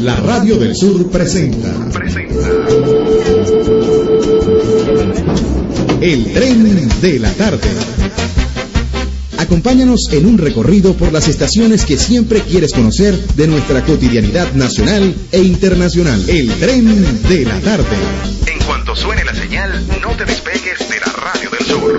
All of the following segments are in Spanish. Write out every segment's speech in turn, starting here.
La Radio del Sur presenta El Tren de la Tarde. Acompáñanos en un recorrido por las estaciones que siempre quieres conocer de nuestra cotidianidad nacional e internacional. El Tren de la Tarde. En cuanto suene la señal, no te despegues de la Radio del Sur.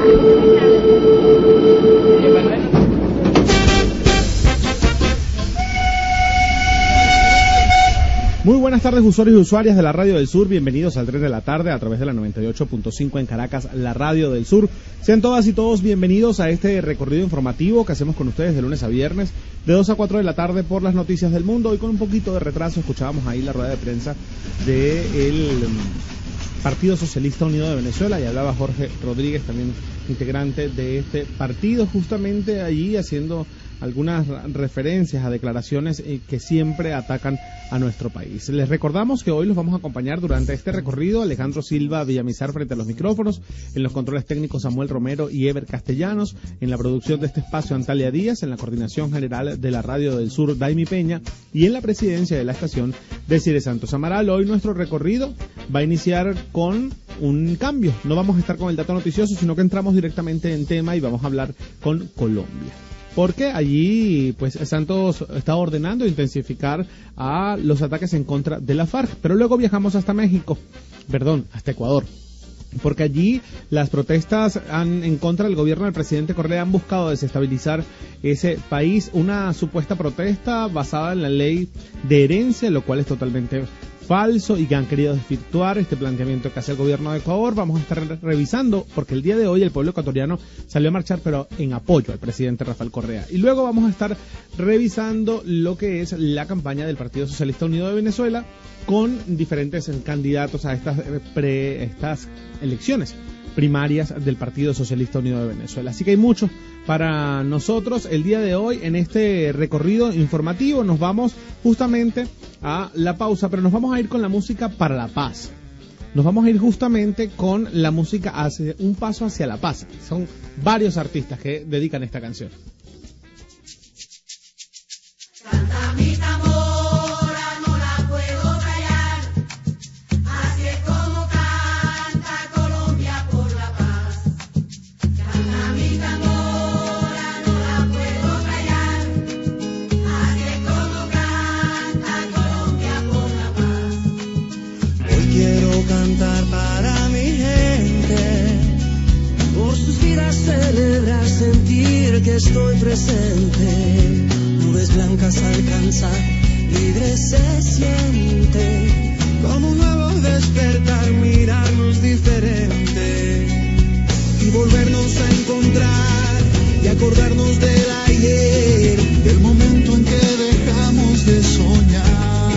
Muy buenas tardes, usuarios y usuarias de la Radio del Sur. Bienvenidos al Tren de la Tarde a través de la 98.5 en Caracas, la Radio del Sur. Sean todas y todos bienvenidos a este recorrido informativo que hacemos con ustedes de lunes a viernes, de 2 a 4 de la tarde por las noticias del mundo. Hoy con un poquito de retraso escuchábamos ahí la rueda de prensa del Partido Socialista Unido de Venezuela y hablaba Jorge Rodríguez, también integrante de este partido, justamente allí haciendo algunas referencias a declaraciones que siempre atacan a nuestro país. Les recordamos que hoy los vamos a acompañar durante este recorrido Alejandro Silva Villamizar frente a los micrófonos, en los controles técnicos Samuel Romero y Ever Castellanos, en la producción de este espacio Antalya Díaz, en la coordinación general de la Radio del Sur Daimi Peña y en la presidencia de la estación Desiree Santos Amaral. Hoy nuestro recorrido va a iniciar con un cambio. No vamos a estar con el dato noticioso, sino que entramos directamente en tema y vamos a hablar con Colombia. Porque allí, pues, Santos está ordenando intensificar a los ataques en contra de la FARC. Pero luego viajamos hasta hasta Ecuador. Porque allí las protestas en contra del gobierno del presidente Correa han buscado desestabilizar ese país. Una supuesta protesta basada en la ley de herencia, lo cual es totalmente falso y que han querido desvirtuar este planteamiento que hace el gobierno de Ecuador. Vamos a estar revisando, porque el día de hoy el pueblo ecuatoriano salió a marchar, pero en apoyo al presidente Rafael Correa. Y luego vamos a estar revisando lo que es la campaña del Partido Socialista Unido de Venezuela con diferentes candidatos a estas elecciones primarias del Partido Socialista Unido de Venezuela. Así que hay mucho para nosotros el día de hoy en este recorrido informativo. Nos vamos justamente a la pausa, pero nos vamos a ir con la música para la paz. Nos vamos a ir justamente con la música hacia un paso hacia la paz. Son varios artistas que dedican esta canción. Que estoy presente, nubes blancas alcanzar, libre se siente, como un nuevo despertar, mirarnos diferente y volvernos a encontrar y acordarnos del ayer, del momento en que dejamos de soñar.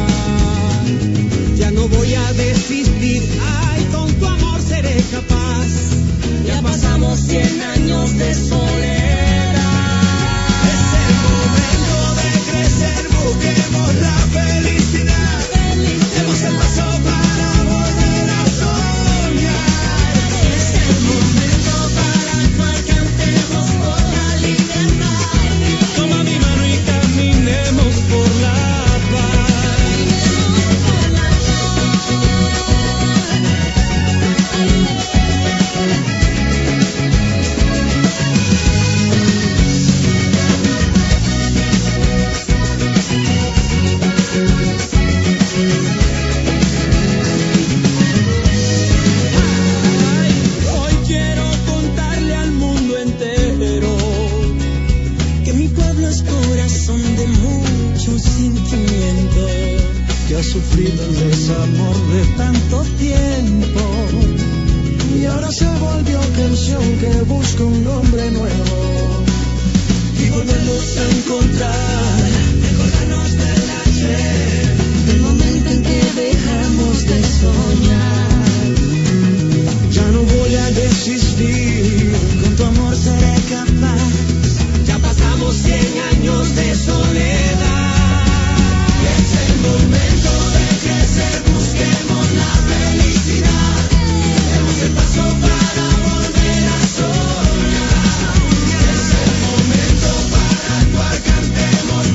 Ya no voy a desistir, ay, con tu amor seré capaz. Ya pasamos 100 años de soledad. Busquemos la felicidad, demos el paso para volver a soñar. Es el momento para actuar, cantemos por la libertad. Toma mi mano y caminemos por la sufrido el desamor de tanto tiempo y ahora se volvió canción que busca un nombre nuevo y volvernos a encontrar, recordarnos del ayer, del momento en que dejamos de soñar. Ya no voy a desistir, con tu amor seré capaz. Ya pasamos 100 años de soledad. Es el momento de crecer, busquemos la felicidad. Demos el paso para volver a soñar. Es el momento para actuar, cantemos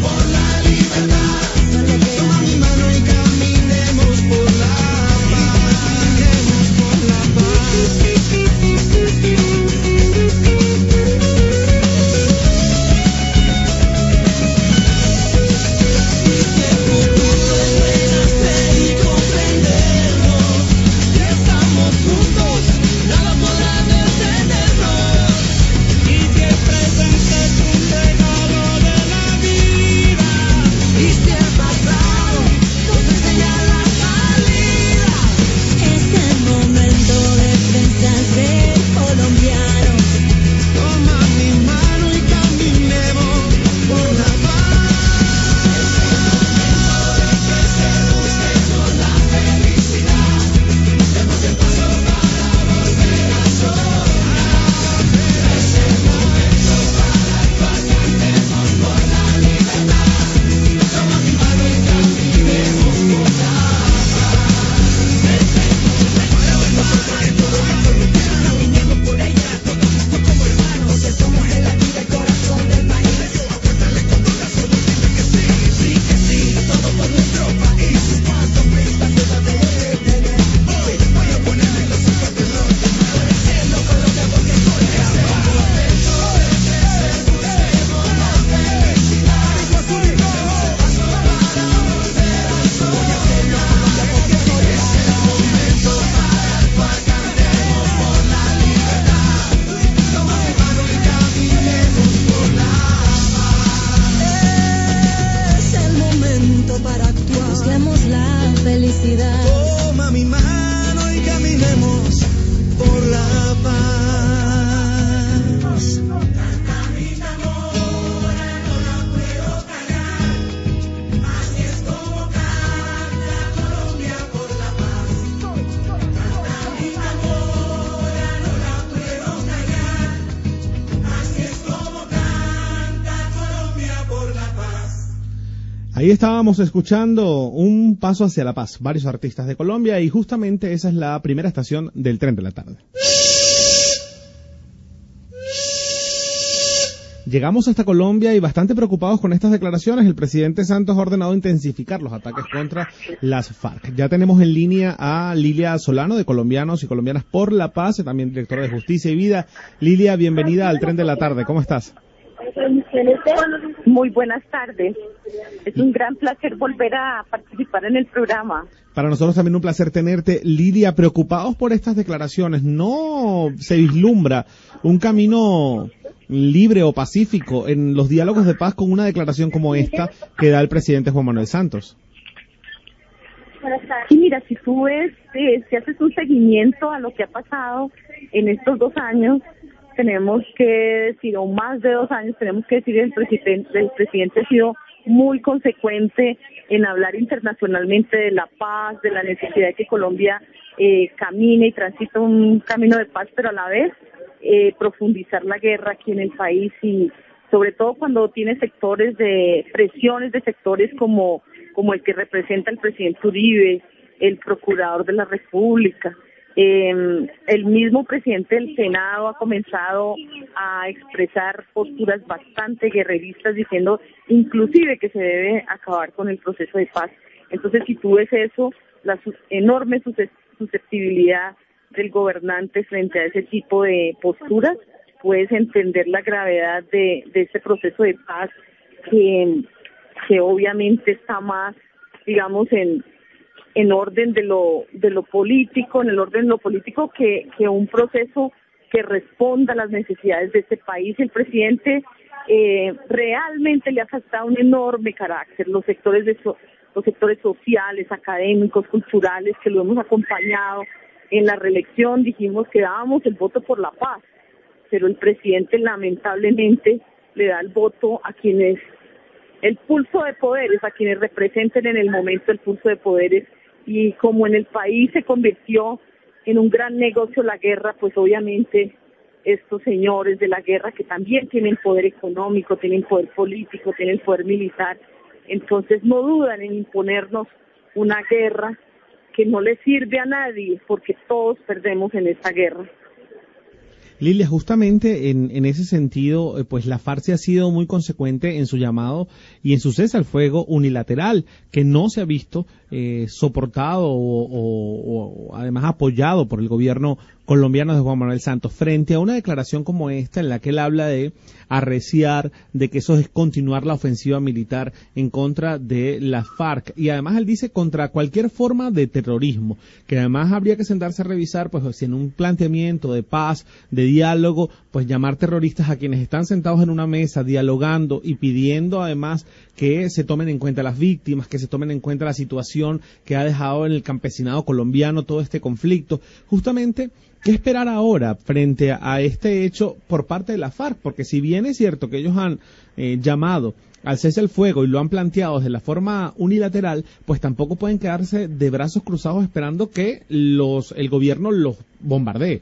Ahí estábamos escuchando un paso hacia la paz, varios artistas de Colombia, y justamente esa es la primera estación del Tren de la Tarde. Llegamos hasta Colombia y bastante preocupados con estas declaraciones. El presidente Santos ha ordenado intensificar los ataques contra las FARC. Ya tenemos en línea a Lilia Solano, de Colombianos y Colombianas por la Paz, también directora de Justicia y Vida. Lilia, bienvenida al Tren de la Tarde. ¿Cómo estás? Muy buenas tardes. Es un gran placer volver a participar en el programa. Para nosotros también un placer tenerte. Lilia, preocupados por estas declaraciones, ¿no se vislumbra un camino libre o pacífico en los diálogos de paz con una declaración como esta que da el presidente Juan Manuel Santos? Sí, mira, si tú ves, si haces un seguimiento a lo que ha pasado en estos 2 años, tenemos que decir, o más de 2 años, tenemos que decir, el presidente ha sido muy consecuente en hablar internacionalmente de la paz, de la necesidad de que Colombia camine y transite un camino de paz, pero a la vez profundizar la guerra aquí en el país, y sobre todo cuando tiene sectores de presiones de sectores como el que representa el presidente Uribe, el procurador de la República. El mismo presidente del Senado ha comenzado a expresar posturas bastante guerreristas, diciendo inclusive que se debe acabar con el proceso de paz. Entonces, si tú ves eso, la enorme susceptibilidad del gobernante frente a ese tipo de posturas, puedes entender la gravedad de ese proceso de paz que obviamente está más, digamos, en orden de lo político, en el orden de lo político que un proceso que responda a las necesidades de este país. El presidente realmente le ha faltado un enorme carácter. Los sectores sociales, académicos, culturales, que lo hemos acompañado en la reelección, dijimos que dábamos el voto por la paz, pero el presidente lamentablemente le da el voto a quienes el pulso de poderes, a quienes representen en el momento el pulso de poderes. Y como en el país se convirtió en un gran negocio la guerra, pues obviamente estos señores de la guerra, que también tienen poder económico, tienen poder político, tienen poder militar, entonces no dudan en imponernos una guerra que no le sirve a nadie, porque todos perdemos en esta guerra. Lilia, justamente en ese sentido, pues la FARC ha sido muy consecuente en su llamado y en su cese al fuego unilateral, que no se ha visto soportado o además apoyado por el gobierno colombiano de Juan Manuel Santos, frente a una declaración como esta en la que él habla de arreciar, de que eso es continuar la ofensiva militar en contra de la FARC, y además él dice contra cualquier forma de terrorismo, que además habría que sentarse a revisar, pues si en un planteamiento de paz, de diálogo, pues llamar terroristas a quienes están sentados en una mesa dialogando y pidiendo además que se tomen en cuenta las víctimas, que se tomen en cuenta la situación que ha dejado en el campesinado colombiano todo este conflicto. Justamente, ¿qué esperar ahora frente a este hecho por parte de la FARC? Porque si bien es cierto que ellos han llamado al cese al fuego y lo han planteado de la forma unilateral, pues tampoco pueden quedarse de brazos cruzados esperando que el gobierno los bombardee.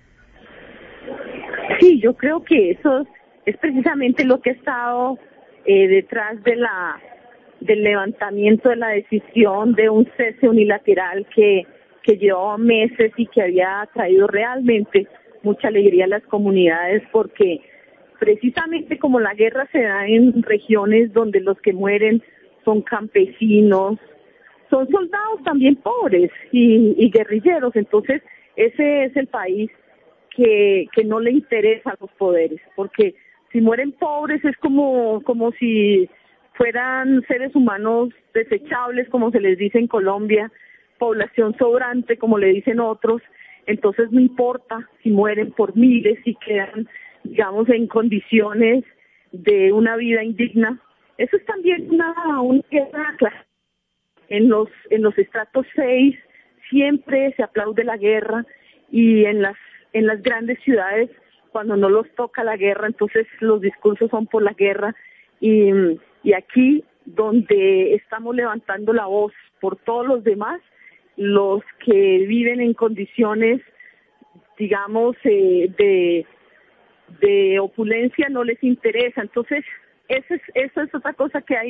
Sí, yo creo que eso es precisamente lo que ha estado detrás del levantamiento de la decisión de un cese unilateral que llevaba meses y que había traído realmente mucha alegría a las comunidades, porque precisamente como la guerra se da en regiones donde los que mueren son campesinos, son soldados también pobres y guerrilleros, entonces ese es el país que no le interesa a los poderes, porque si mueren pobres es como si fueran seres humanos desechables, como se les dice en Colombia, población sobrante, como le dicen otros. Entonces no importa si mueren por miles y quedan, digamos, en condiciones de una vida indigna. Eso es también una guerra clara. En los estratos 6 siempre se aplaude la guerra, y en las grandes ciudades, cuando no los toca la guerra, entonces los discursos son por la guerra, y aquí donde estamos levantando la voz por todos los demás, los que viven en condiciones, digamos, de opulencia no les interesa. Entonces, esa es otra cosa que hay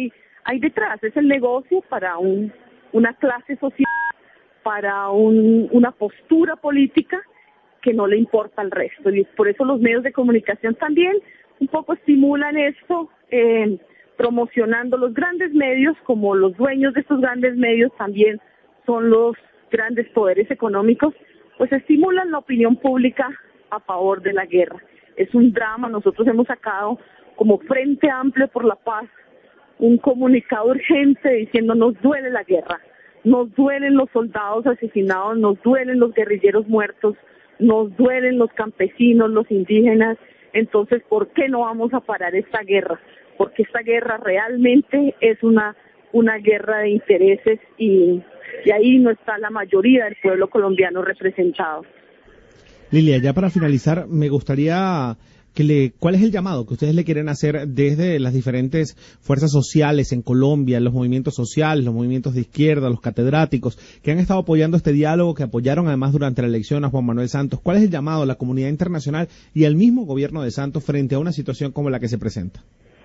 hay detrás. Es el negocio para una clase social, para una postura política que no le importa al resto. Y por eso los medios de comunicación también un poco estimulan esto, promocionando los grandes medios, como los dueños de estos grandes medios también son los grandes poderes económicos, pues estimulan la opinión pública a favor de la guerra. Es un drama. Nosotros hemos sacado como Frente Amplio por la Paz un comunicado urgente diciendo: nos duele la guerra, nos duelen los soldados asesinados, nos duelen los guerrilleros muertos, nos duelen los campesinos, los indígenas. Entonces, ¿por qué no vamos a parar esta guerra? Porque esta guerra realmente es una guerra de intereses y ahí no está la mayoría del pueblo colombiano representado. Lilia, ya para finalizar, me gustaría ¿cuál es el llamado que ustedes le quieren hacer desde las diferentes fuerzas sociales en Colombia, los movimientos sociales, los movimientos de izquierda, los catedráticos, que han estado apoyando este diálogo, que apoyaron además durante la elección a Juan Manuel Santos? ¿Cuál es el llamado a la comunidad internacional y al mismo gobierno de Santos frente a una situación como la que se presenta?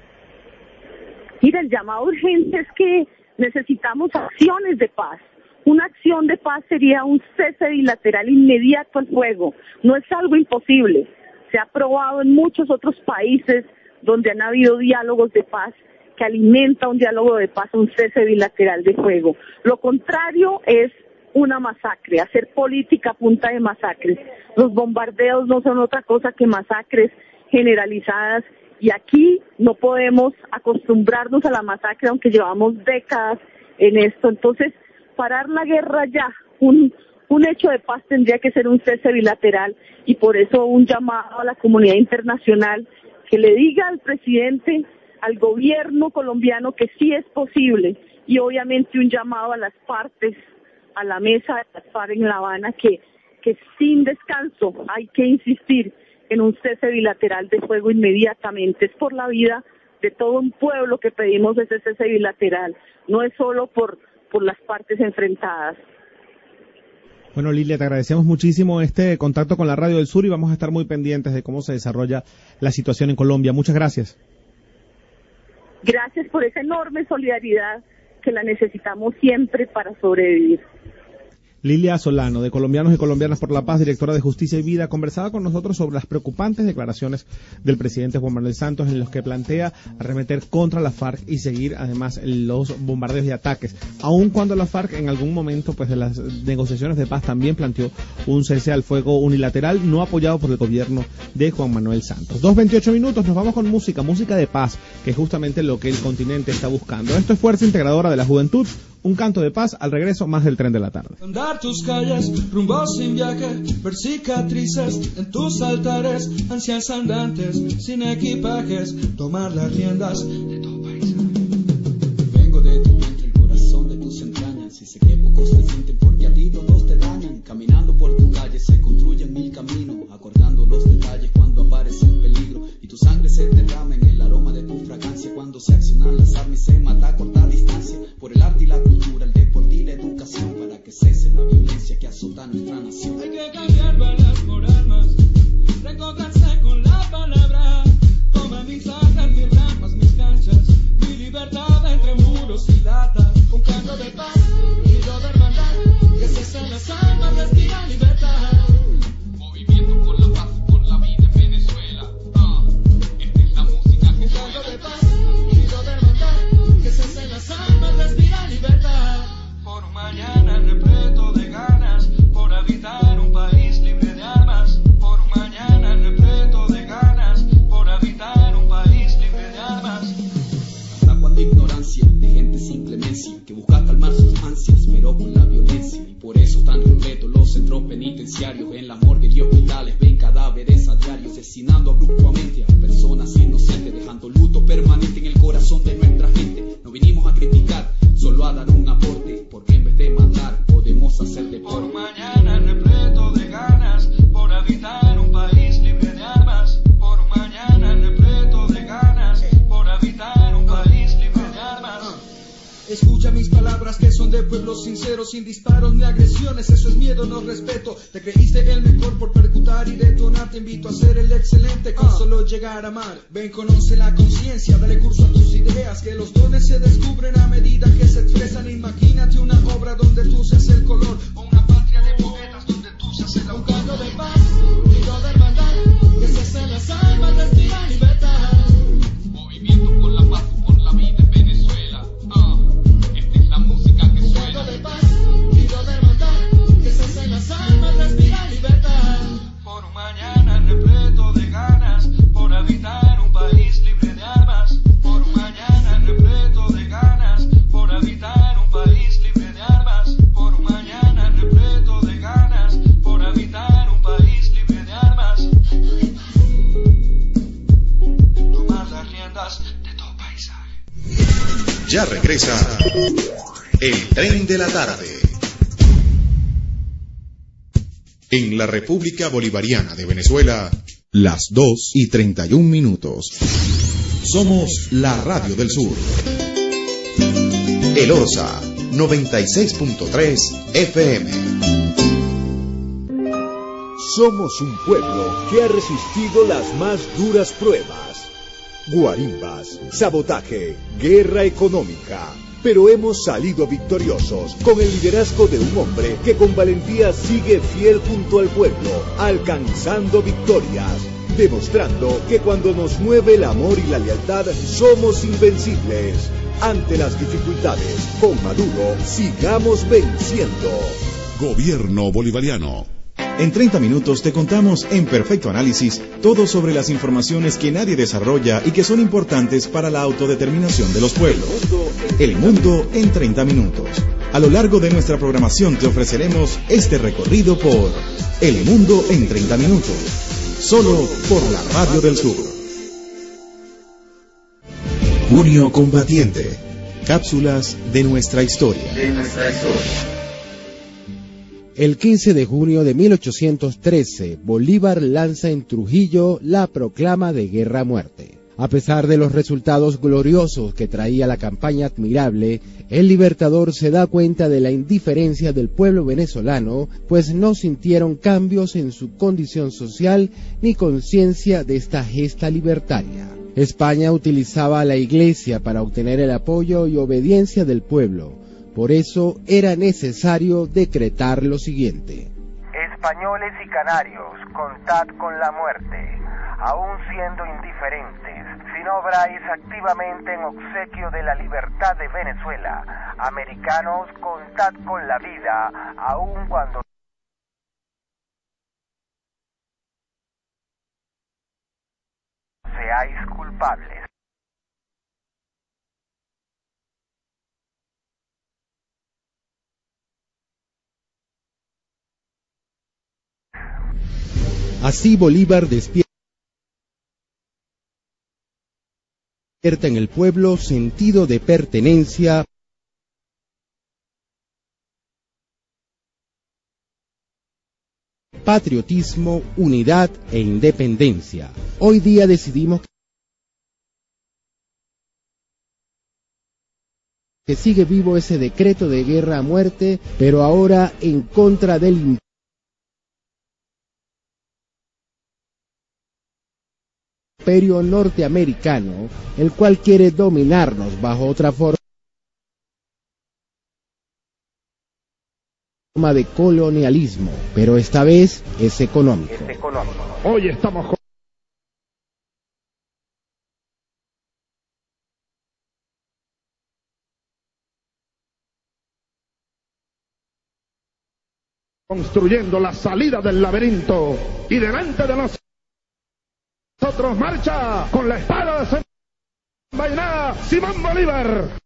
Mira, el llamado urgente es que necesitamos acciones de paz. Una acción de paz sería un cese bilateral inmediato al fuego. No es algo imposible. Se ha probado en muchos otros países donde han habido diálogos de paz, que alimenta un diálogo de paz, un cese bilateral de fuego. Lo contrario es una masacre, hacer política a punta de masacres. Los bombardeos no son otra cosa que masacres generalizadas, y aquí no podemos acostumbrarnos a la masacre, aunque llevamos décadas en esto. Entonces, parar la guerra ya, un hecho de paz tendría que ser un cese bilateral, y por eso un llamado a la comunidad internacional que le diga al presidente, al gobierno colombiano, que sí es posible, y obviamente un llamado a las partes, a la mesa de las FARC en La Habana, que sin descanso hay que insistir en un cese bilateral de fuego inmediatamente. Es por la vida de todo un pueblo que pedimos ese cese bilateral, no es solo por las partes enfrentadas. Bueno, Lilia, te agradecemos muchísimo este contacto con la Radio del Sur y vamos a estar muy pendientes de cómo se desarrolla la situación en Colombia. Muchas gracias. Gracias por esa enorme solidaridad que la necesitamos siempre para sobrevivir. Lilia Solano, de Colombianos y Colombianas por la Paz, directora de Justicia y Vida, conversaba con nosotros sobre las preocupantes declaraciones del presidente Juan Manuel Santos, en los que plantea arremeter contra la FARC y seguir además los bombardeos y ataques, aun cuando la FARC en algún momento pues de las negociaciones de paz también planteó un cese al fuego unilateral no apoyado por el gobierno de Juan Manuel Santos. 2:28 minutos, nos vamos con música de paz, que es justamente lo que el continente está buscando. Esto es Fuerza Integradora de la Juventud, un canto de paz. Al regreso, más del Tren de la Tarde. Andar tus calles, rumbo sin viaje, ver cicatrices en tus altares, ansias andantes, sin equipajes, tomar las riendas de tu país. Vengo de tu vientre, el corazón de tus entrañas, y sé que pocos te sienten porque a ti todos te dañan. Caminando por tu calle se construyen mil caminos, acordando los detalles cuando aparece el peligro, y tu sangre se derrama en el aroma de tu fragancia, cuando se accionan las armas y se mata a corta distancia, por el arte y la cultura, el deporte y la educación, para que cese la violencia que azota nuestra nación. Hay que cambiar balas por armas, reencontrarse con la palabra. Toma mis armas, mis ramas, mis canchas, mi libertad entre muros y latas. Un canto de paz, grito de hermandad, que cesen las almas, respira libertad. Movimiento por la paz, por la vida en Venezuela. Esta es la música que suena. Un canto de paz, grito de hermandad, que cesen las almas, respira libertad. Por un mañana repleto de ganas, por habitar un país libre de armas. Por un mañana repleto de ganas, por habitar un país libre de armas. Hasta cuando ignorancia de gente sin clemencia, que busca calmar sus ansias, pero con la violencia. Y por eso están repletos los centros penitenciarios, en las morgues y hospitales ven cadáveres a diario, asesinando abruptamente a personas inocentes, dejando luto permanente en el corazón de nuestra gente. No vinimos a criticar, solo a dar un aporte, porque en vez de matar podemos hacer deporte. Por mañana repleto de ganas, por habitar un país libre de armas. Por mañana repleto de ganas, por habitar un país libre de armas. Escucha mis palabras que son de pueblos sinceros, sin disparos ni agresiones, eso es miedo, no respeto. Te creíste el mejor por percutar y detonar, te invito a ser el excelente con solo llegar a amar. Ven, conoce la conciencia, dale curso a tus ideas, que los dones se descubren a medida que se expresan. Imagínate una obra donde tú seas el color, o una patria de poetas donde tú seas el autor. Un canto de paz, grito de hermandad, que se hace en las almas, respira libertad. Movimiento por la paz y por la vida en Venezuela. Esta es la música que suena. Un canto de paz, grito de hermandad, que se hace en las almas, respira libertad. Por un mañana repleto de ganas, por habitar un país libre de armas. Por un mañana repleto de ganas, por habitar un país libre de armas. Por un mañana repleto de ganas, por habitar un país libre de armas. Tomar las riendas de tu paisaje. Ya regresa el tren de la tarde. En la República Bolivariana de Venezuela, las 2:31. Somos la Radio del Sur. El Orsa, 96.3 FM. Somos un pueblo que ha resistido las más duras pruebas. Guarimbas, sabotaje, guerra económica. Pero hemos salido victoriosos con el liderazgo de un hombre que con valentía sigue fiel junto al pueblo, alcanzando victorias, demostrando que cuando nos mueve el amor y la lealtad somos invencibles. Ante las dificultades, con Maduro, sigamos venciendo. Gobierno bolivariano. En 30 minutos te contamos en perfecto análisis todo sobre las informaciones que nadie desarrolla y que son importantes para la autodeterminación de los pueblos. El mundo en 30 minutos. A lo largo de nuestra programación te ofreceremos este recorrido por El mundo en 30 minutos. Solo por la Radio del Sur. Junio Combatiente. Cápsulas de nuestra historia. El 15 de junio de 1813, Bolívar lanza en Trujillo la proclama de guerra a muerte. A pesar de los resultados gloriosos que traía la campaña admirable, el libertador se da cuenta de la indiferencia del pueblo venezolano, pues no sintieron cambios en su condición social ni conciencia de esta gesta libertaria. España utilizaba a la Iglesia para obtener el apoyo y obediencia del pueblo. Por eso era necesario decretar lo siguiente: españoles y canarios, contad con la muerte, aún siendo indiferentes, si no obráis activamente en obsequio de la libertad de Venezuela. Americanos, contad con la vida, aun cuando seáis culpables. Así Bolívar despierta en el pueblo sentido de pertenencia, patriotismo, unidad e independencia. Hoy día decidimos que sigue vivo ese decreto de guerra a muerte, pero ahora en contra del imperio norteamericano, el cual quiere dominarnos bajo otra forma de colonialismo, pero esta vez es económico. Hoy estamos construyendo la salida del laberinto y delante de nosotros marcha con la espada desenvainada Simón Bolívar.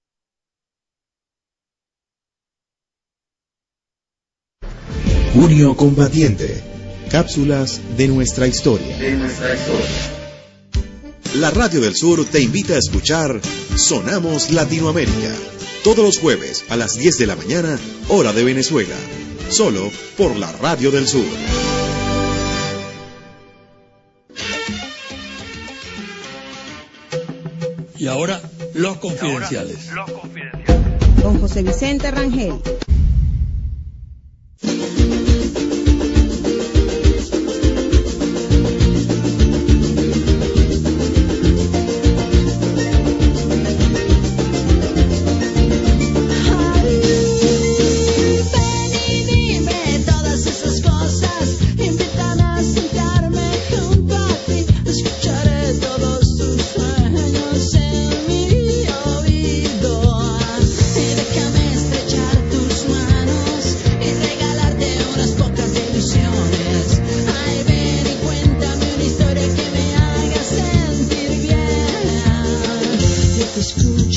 Junio Combatiente. Cápsulas de nuestra historia. La Radio del Sur te invita a escuchar Sonamos Latinoamérica. Todos los jueves a las 10 de la mañana, hora de Venezuela. Solo por la Radio del Sur. Y ahora, los confidenciales. Con José Vicente Rangel.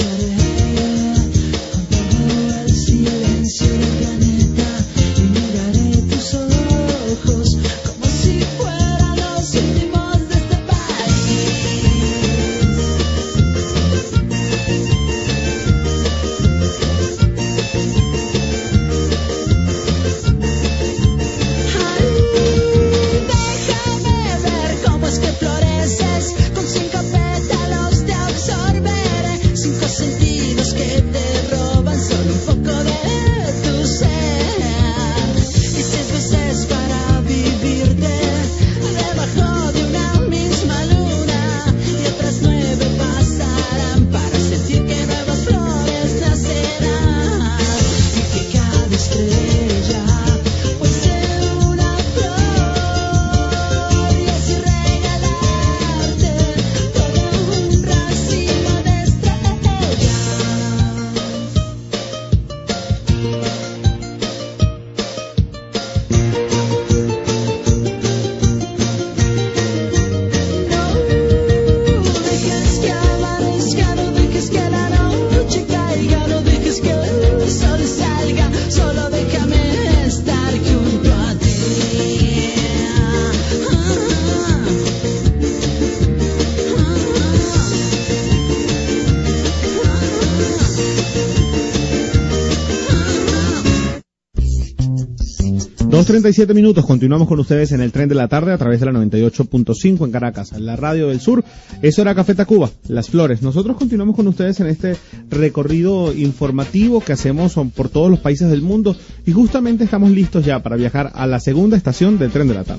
2:37, continuamos con ustedes en el Tren de la Tarde a través de la 98.5 en Caracas, la Radio del Sur. Eso era Café Tacuba, Las Flores. Nosotros continuamos con ustedes en este recorrido informativo que hacemos por todos los países del mundo y justamente estamos listos ya para viajar a la segunda estación del Tren de la Tarde.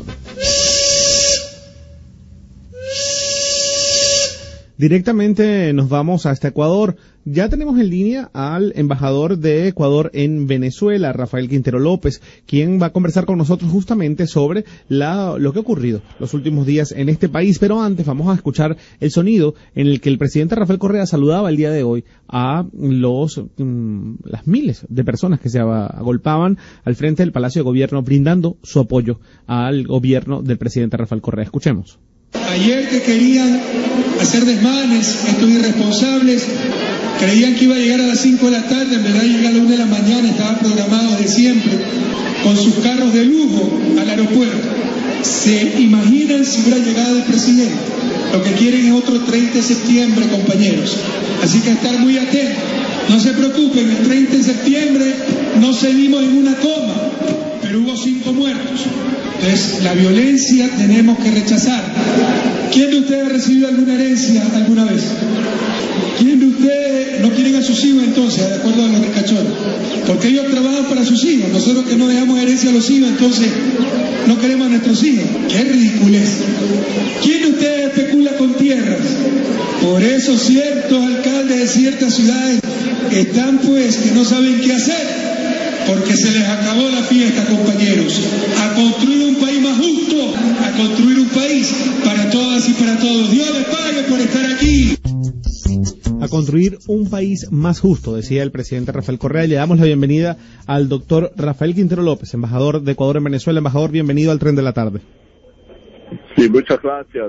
Directamente nos vamos hasta Ecuador. Ya tenemos en línea al embajador de Ecuador en Venezuela, Rafael Quintero López, quien va a conversar con nosotros justamente sobre lo que ha ocurrido los últimos días en este país. Pero antes vamos a escuchar el sonido en el que el presidente Rafael Correa saludaba el día de hoy a las miles de personas que se agolpaban al frente del Palacio de Gobierno, brindando su apoyo al gobierno del presidente Rafael Correa. Escuchemos. Ayer que querían hacer desmanes, estos irresponsables, creían que iba a llegar a las 5 de la tarde, en verdad llega a la 1 de la mañana, estaba programado desde siempre, con sus carros de lujo al aeropuerto. ¿Se imaginan si hubiera llegado el presidente? Lo que quieren es otro 30 de septiembre, compañeros. Así que estar muy atentos. No se preocupen, el 30 de septiembre no seguimos en una coma, pero hubo 5 muertos. Entonces, la violencia tenemos que rechazar. ¿Quién de ustedes ha recibido alguna herencia alguna vez? ¿Quién de ustedes no quieren a sus hijos entonces, de acuerdo a los ricachones? Porque ellos trabajan para sus hijos. Nosotros que no dejamos herencia a los hijos, entonces no queremos a nuestros hijos. ¡Qué ridiculez! ¿Quién de ustedes especula con tierras? Por eso ciertos alcaldes de ciertas ciudades están pues que no saben qué hacer. Porque se les acabó la fiesta, compañeros. A construir un país más justo, a construir un país para todas y para todos. Dios les pague por estar aquí. A construir un país más justo, decía el presidente Rafael Correa, y le damos la bienvenida al doctor Rafael Quintero López, embajador de Ecuador en Venezuela. Embajador, bienvenido al Tren de la Tarde. Sí, muchas gracias.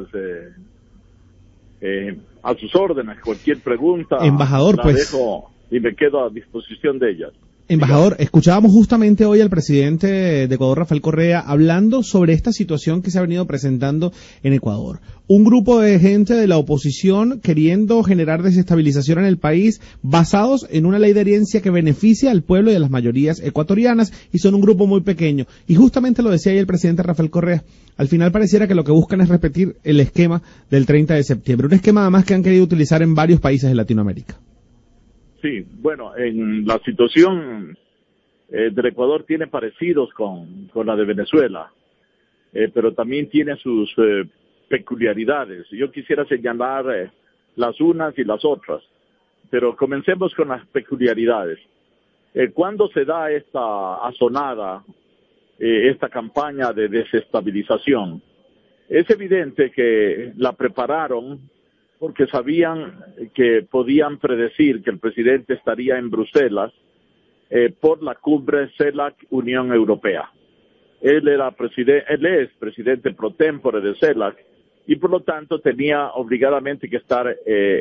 A sus órdenes, cualquier pregunta, embajador, la dejo y me quedo a disposición de ellas. Embajador, escuchábamos justamente hoy al presidente de Ecuador, Rafael Correa, hablando sobre esta situación que se ha venido presentando en Ecuador. Un grupo de gente de la oposición queriendo generar desestabilización en el país basados en una ley de herencia que beneficia al pueblo y a las mayorías ecuatorianas, y son un grupo muy pequeño. Y justamente lo decía ahí el presidente Rafael Correa. Al final pareciera que lo que buscan es repetir el esquema del 30 de septiembre, un esquema además que han querido utilizar en varios países de Latinoamérica. Sí, bueno, en la situación del Ecuador tiene parecidos con la de Venezuela, pero también tiene sus peculiaridades. Yo quisiera señalar las unas y las otras, pero comencemos con las peculiaridades. ¿Cuándo se da esta asonada, esta campaña de desestabilización? Es evidente que la prepararon porque sabían que podían predecir que el presidente estaría en Bruselas por la cumbre CELAC-Unión Europea. Él es presidente pro tempore de CELAC y por lo tanto tenía obligadamente que estar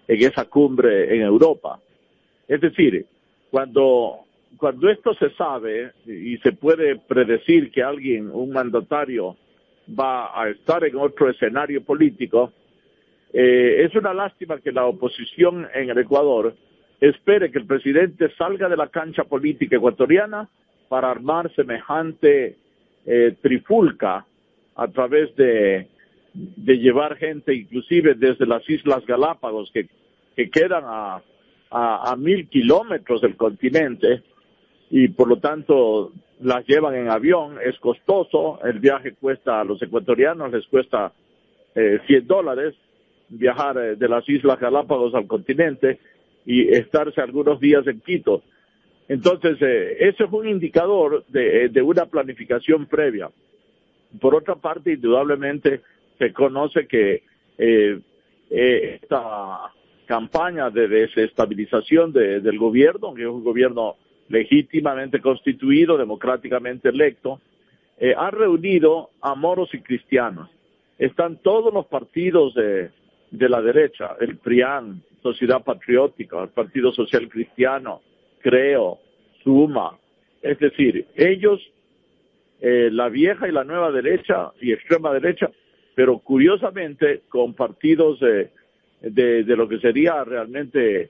esa cumbre en Europa. Es decir, cuando esto se sabe y se puede predecir que alguien, un mandatario, va a estar en otro escenario político, es una lástima que la oposición en el Ecuador espere que el presidente salga de la cancha política ecuatoriana para armar semejante trifulca a través de llevar gente inclusive desde las Islas Galápagos que quedan a 1000 kilómetros del continente y por lo tanto las llevan en avión. Es costoso, el viaje cuesta a los ecuatorianos, les cuesta $100 viajar de las Islas Galápagos al continente y estarse algunos días en Quito. Entonces, eso es un indicador de una planificación previa. Por otra parte, indudablemente, se conoce que esta campaña de desestabilización del gobierno, que es un gobierno legítimamente constituido, democráticamente electo, ha reunido a moros y cristianos. Están todos los partidos de la derecha, el PRIAN, Sociedad Patriótica, el Partido Social Cristiano, Creo, Suma. Es decir, ellos, la vieja y la nueva derecha y extrema derecha, pero curiosamente con partidos de lo que sería realmente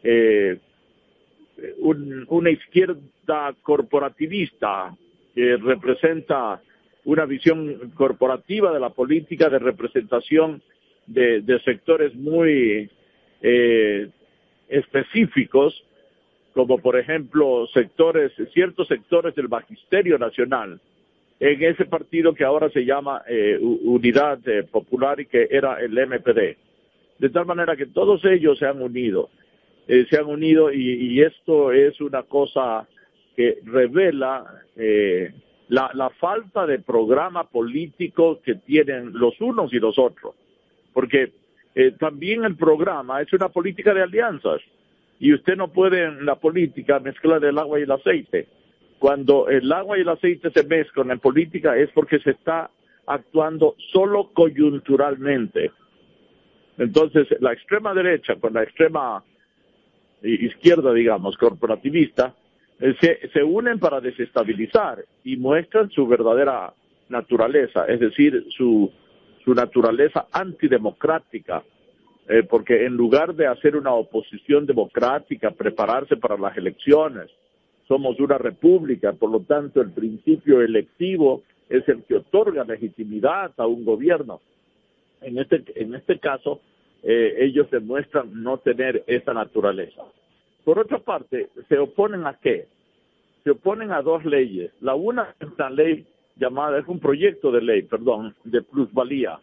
una izquierda corporativista que representa una visión corporativa de la política, de representación de sectores muy específicos, como por ejemplo ciertos sectores del magisterio nacional, en ese partido que ahora se llama Unidad Popular y que era el MPD. De tal manera que todos ellos se han unido y esto es una cosa que revela la falta de programa político que tienen los unos y los otros. Porque también el programa es una política de alianzas y usted no puede en la política mezclar el agua y el aceite. Cuando el agua y el aceite se mezclan en política es porque se está actuando solo coyunturalmente. Entonces, la extrema derecha con la extrema izquierda, digamos, corporativista, se unen para desestabilizar y muestran su verdadera naturaleza, es decir, su naturaleza antidemocrática, porque en lugar de hacer una oposición democrática, prepararse para las elecciones, somos una república, por lo tanto el principio electivo es el que otorga legitimidad a un gobierno. En este caso, ellos demuestran no tener esa naturaleza. Por otra parte, ¿se oponen a qué? Se oponen a dos leyes. La una es una ley es un proyecto de ley, de plusvalía,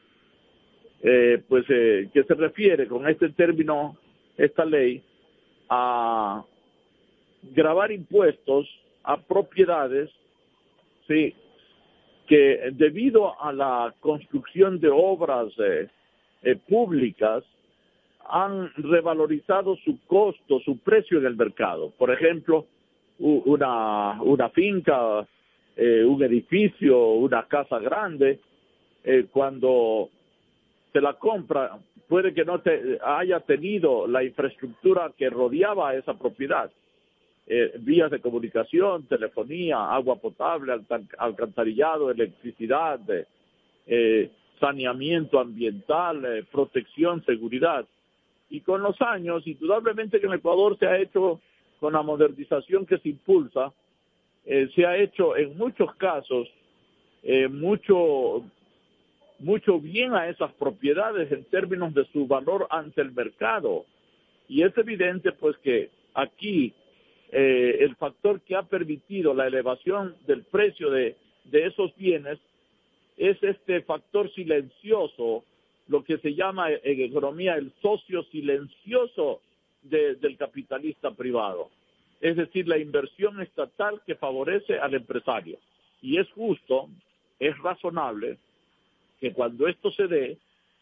que se refiere con este término, esta ley, a gravar impuestos a propiedades, sí, que debido a la construcción de obras públicas han revalorizado su costo, su precio en el mercado. Por ejemplo, una finca, un edificio, una casa grande, cuando se la compra, puede que no haya tenido la infraestructura que rodeaba a esa propiedad. Vías de comunicación, telefonía, agua potable, alcantarillado, electricidad, saneamiento ambiental, protección, seguridad. Y con los años, indudablemente que en Ecuador se ha hecho, con la modernización que se impulsa, se ha hecho en muchos casos mucho bien a esas propiedades en términos de su valor ante el mercado. Y es evidente pues que aquí el factor que ha permitido la elevación del precio de esos bienes es este factor silencioso, lo que se llama en economía el socio silencioso del capitalista privado. Es decir, la inversión estatal que favorece al empresario. Y es justo, es razonable que cuando esto se dé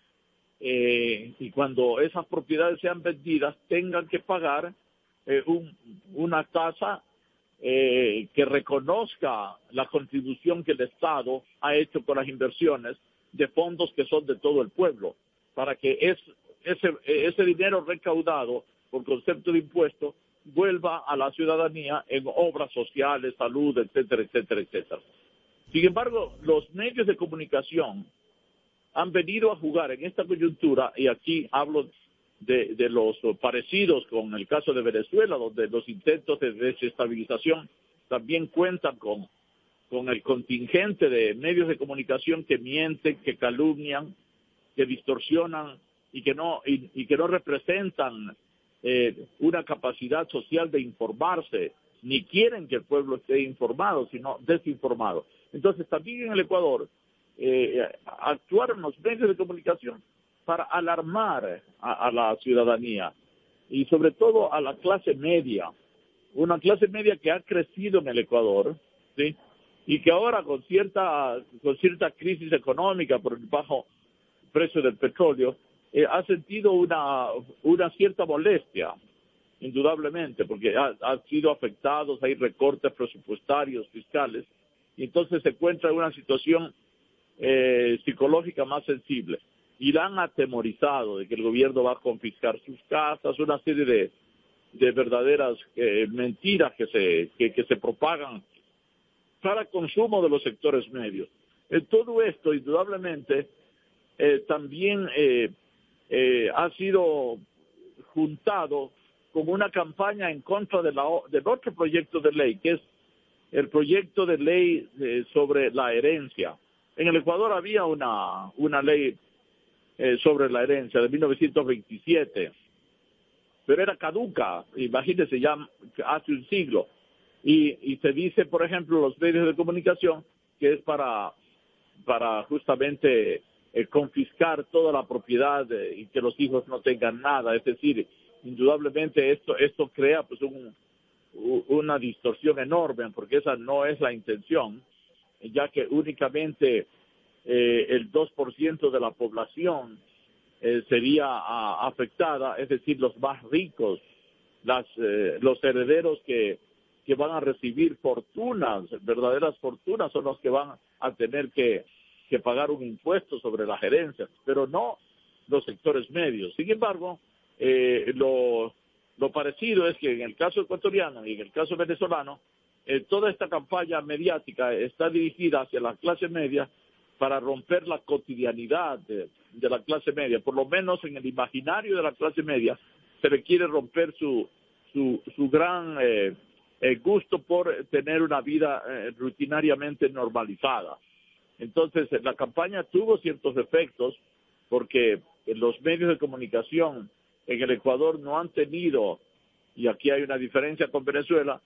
y cuando esas propiedades sean vendidas tengan que pagar una tasa que reconozca la contribución que el Estado ha hecho con las inversiones de fondos que son de todo el pueblo, para que ese dinero recaudado por concepto de impuesto vuelva a la ciudadanía en obras sociales, salud, etcétera, etcétera, etcétera. Sin embargo, los medios de comunicación han venido a jugar en esta coyuntura, y aquí hablo de los parecidos con el caso de Venezuela, donde los intentos de desestabilización también cuentan con el contingente de medios de comunicación que mienten, que calumnian, que distorsionan y que no representan una capacidad social de informarse, ni quieren que el pueblo esté informado, sino desinformado. Entonces, también en el Ecuador actuaron los medios de comunicación para alarmar a la ciudadanía y sobre todo a la clase media, una clase media que ha crecido en el Ecuador, ¿sí? Y que ahora con cierta crisis económica por el bajo precio del petróleo ha sentido una cierta molestia, indudablemente, porque han sido afectados, hay recortes presupuestarios, fiscales, y entonces se encuentra en una situación psicológica más sensible. Y la han atemorizado de que el gobierno va a confiscar sus casas, una serie de verdaderas mentiras que se propagan para consumo de los sectores medios. Todo esto, indudablemente, también ha sido juntado con una campaña en contra del otro proyecto de ley, que es el proyecto de ley sobre la herencia. En el Ecuador había una ley sobre la herencia de 1927, pero era caduca, imagínense, ya hace un siglo. Y se dice, por ejemplo, los medios de comunicación, que es para justamente confiscar toda la propiedad y que los hijos no tengan nada. Es decir, indudablemente esto crea pues una distorsión enorme, porque esa no es la intención, ya que únicamente el 2% de la población sería afectada, es decir, los más ricos, los herederos que van a recibir fortunas, verdaderas fortunas, son los que van a tener que pagar un impuesto sobre las herencias, pero no los sectores medios. Sin embargo, lo parecido es que en el caso ecuatoriano y en el caso venezolano, toda esta campaña mediática está dirigida hacia la clase media para romper la cotidianidad de la clase media. Por lo menos en el imaginario de la clase media se le quiere romper su gran gusto por tener una vida rutinariamente normalizada. Entonces, la campaña tuvo ciertos efectos porque los medios de comunicación en el Ecuador no han tenido, y aquí hay una diferencia con Venezuela,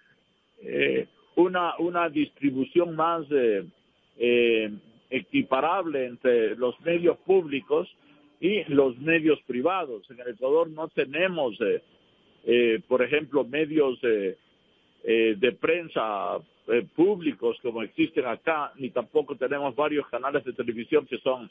una distribución más equiparable entre los medios públicos y los medios privados. En el Ecuador no tenemos, por ejemplo, medios de prensa públicos como existen acá, ni tampoco tenemos varios canales de televisión que son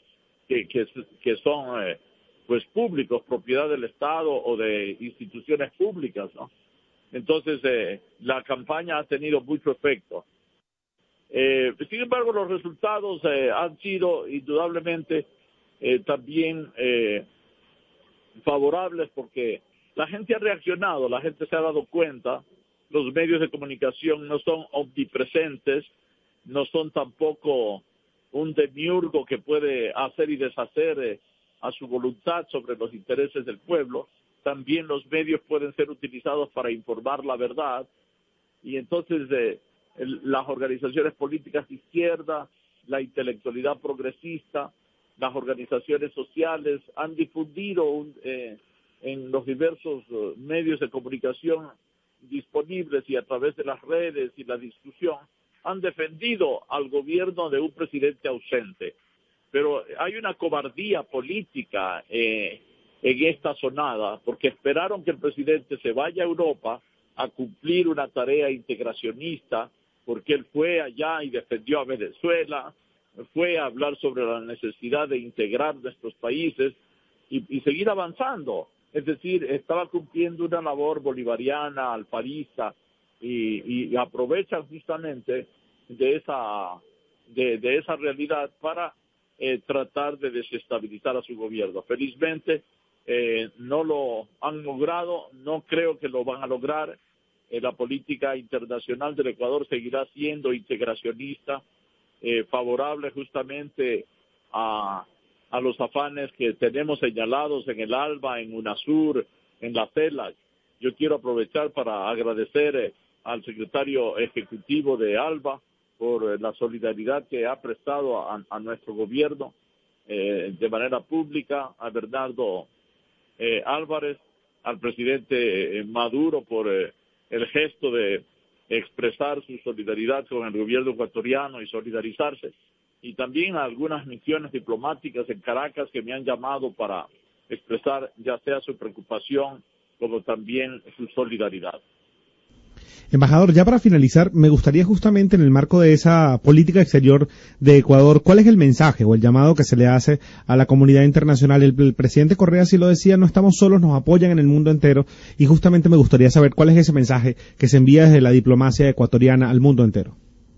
pues públicos, propiedad del Estado o de instituciones públicas, ¿no? Entonces la campaña ha tenido mucho efecto. Sin embargo, los resultados han sido indudablemente también favorables, porque la gente ha reaccionado, la gente se ha dado cuenta. Los medios de comunicación no son omnipresentes, no son tampoco un demiurgo que puede hacer y deshacer a su voluntad sobre los intereses del pueblo. También los medios pueden ser utilizados para informar la verdad, y entonces las organizaciones políticas de izquierda, la intelectualidad progresista, las organizaciones sociales han difundido en los diversos medios de comunicación disponibles y a través de las redes y la discusión, han defendido al gobierno de un presidente ausente. Pero hay una cobardía política en esta sonada, porque esperaron que el presidente se vaya a Europa a cumplir una tarea integracionista, porque él fue allá y defendió a Venezuela, fue a hablar sobre la necesidad de integrar nuestros países y seguir avanzando. Es decir, estaba cumpliendo una labor bolivariana, alfarista, y aprovechan justamente de esa realidad para tratar de desestabilizar a su gobierno. Felizmente, no lo han logrado, no creo que lo van a lograr. La política internacional del Ecuador seguirá siendo integracionista, favorable justamente a los afanes que tenemos señalados en el ALBA, en UNASUR, en la CELAC. Yo quiero aprovechar para agradecer al secretario ejecutivo de ALBA por la solidaridad que ha prestado a nuestro gobierno de manera pública, a Bernardo Álvarez, al presidente Maduro por el gesto de expresar su solidaridad con el gobierno ecuatoriano y solidarizarse, y también a algunas misiones diplomáticas en Caracas que me han llamado para expresar ya sea su preocupación como también su solidaridad. Embajador, ya para finalizar, me gustaría justamente en el marco de esa política exterior de Ecuador, ¿cuál es el mensaje o el llamado que se le hace a la comunidad internacional? El presidente Correa sí lo decía, no estamos solos, nos apoyan en el mundo entero, y justamente me gustaría saber cuál es ese mensaje que se envía desde la diplomacia ecuatoriana al mundo entero.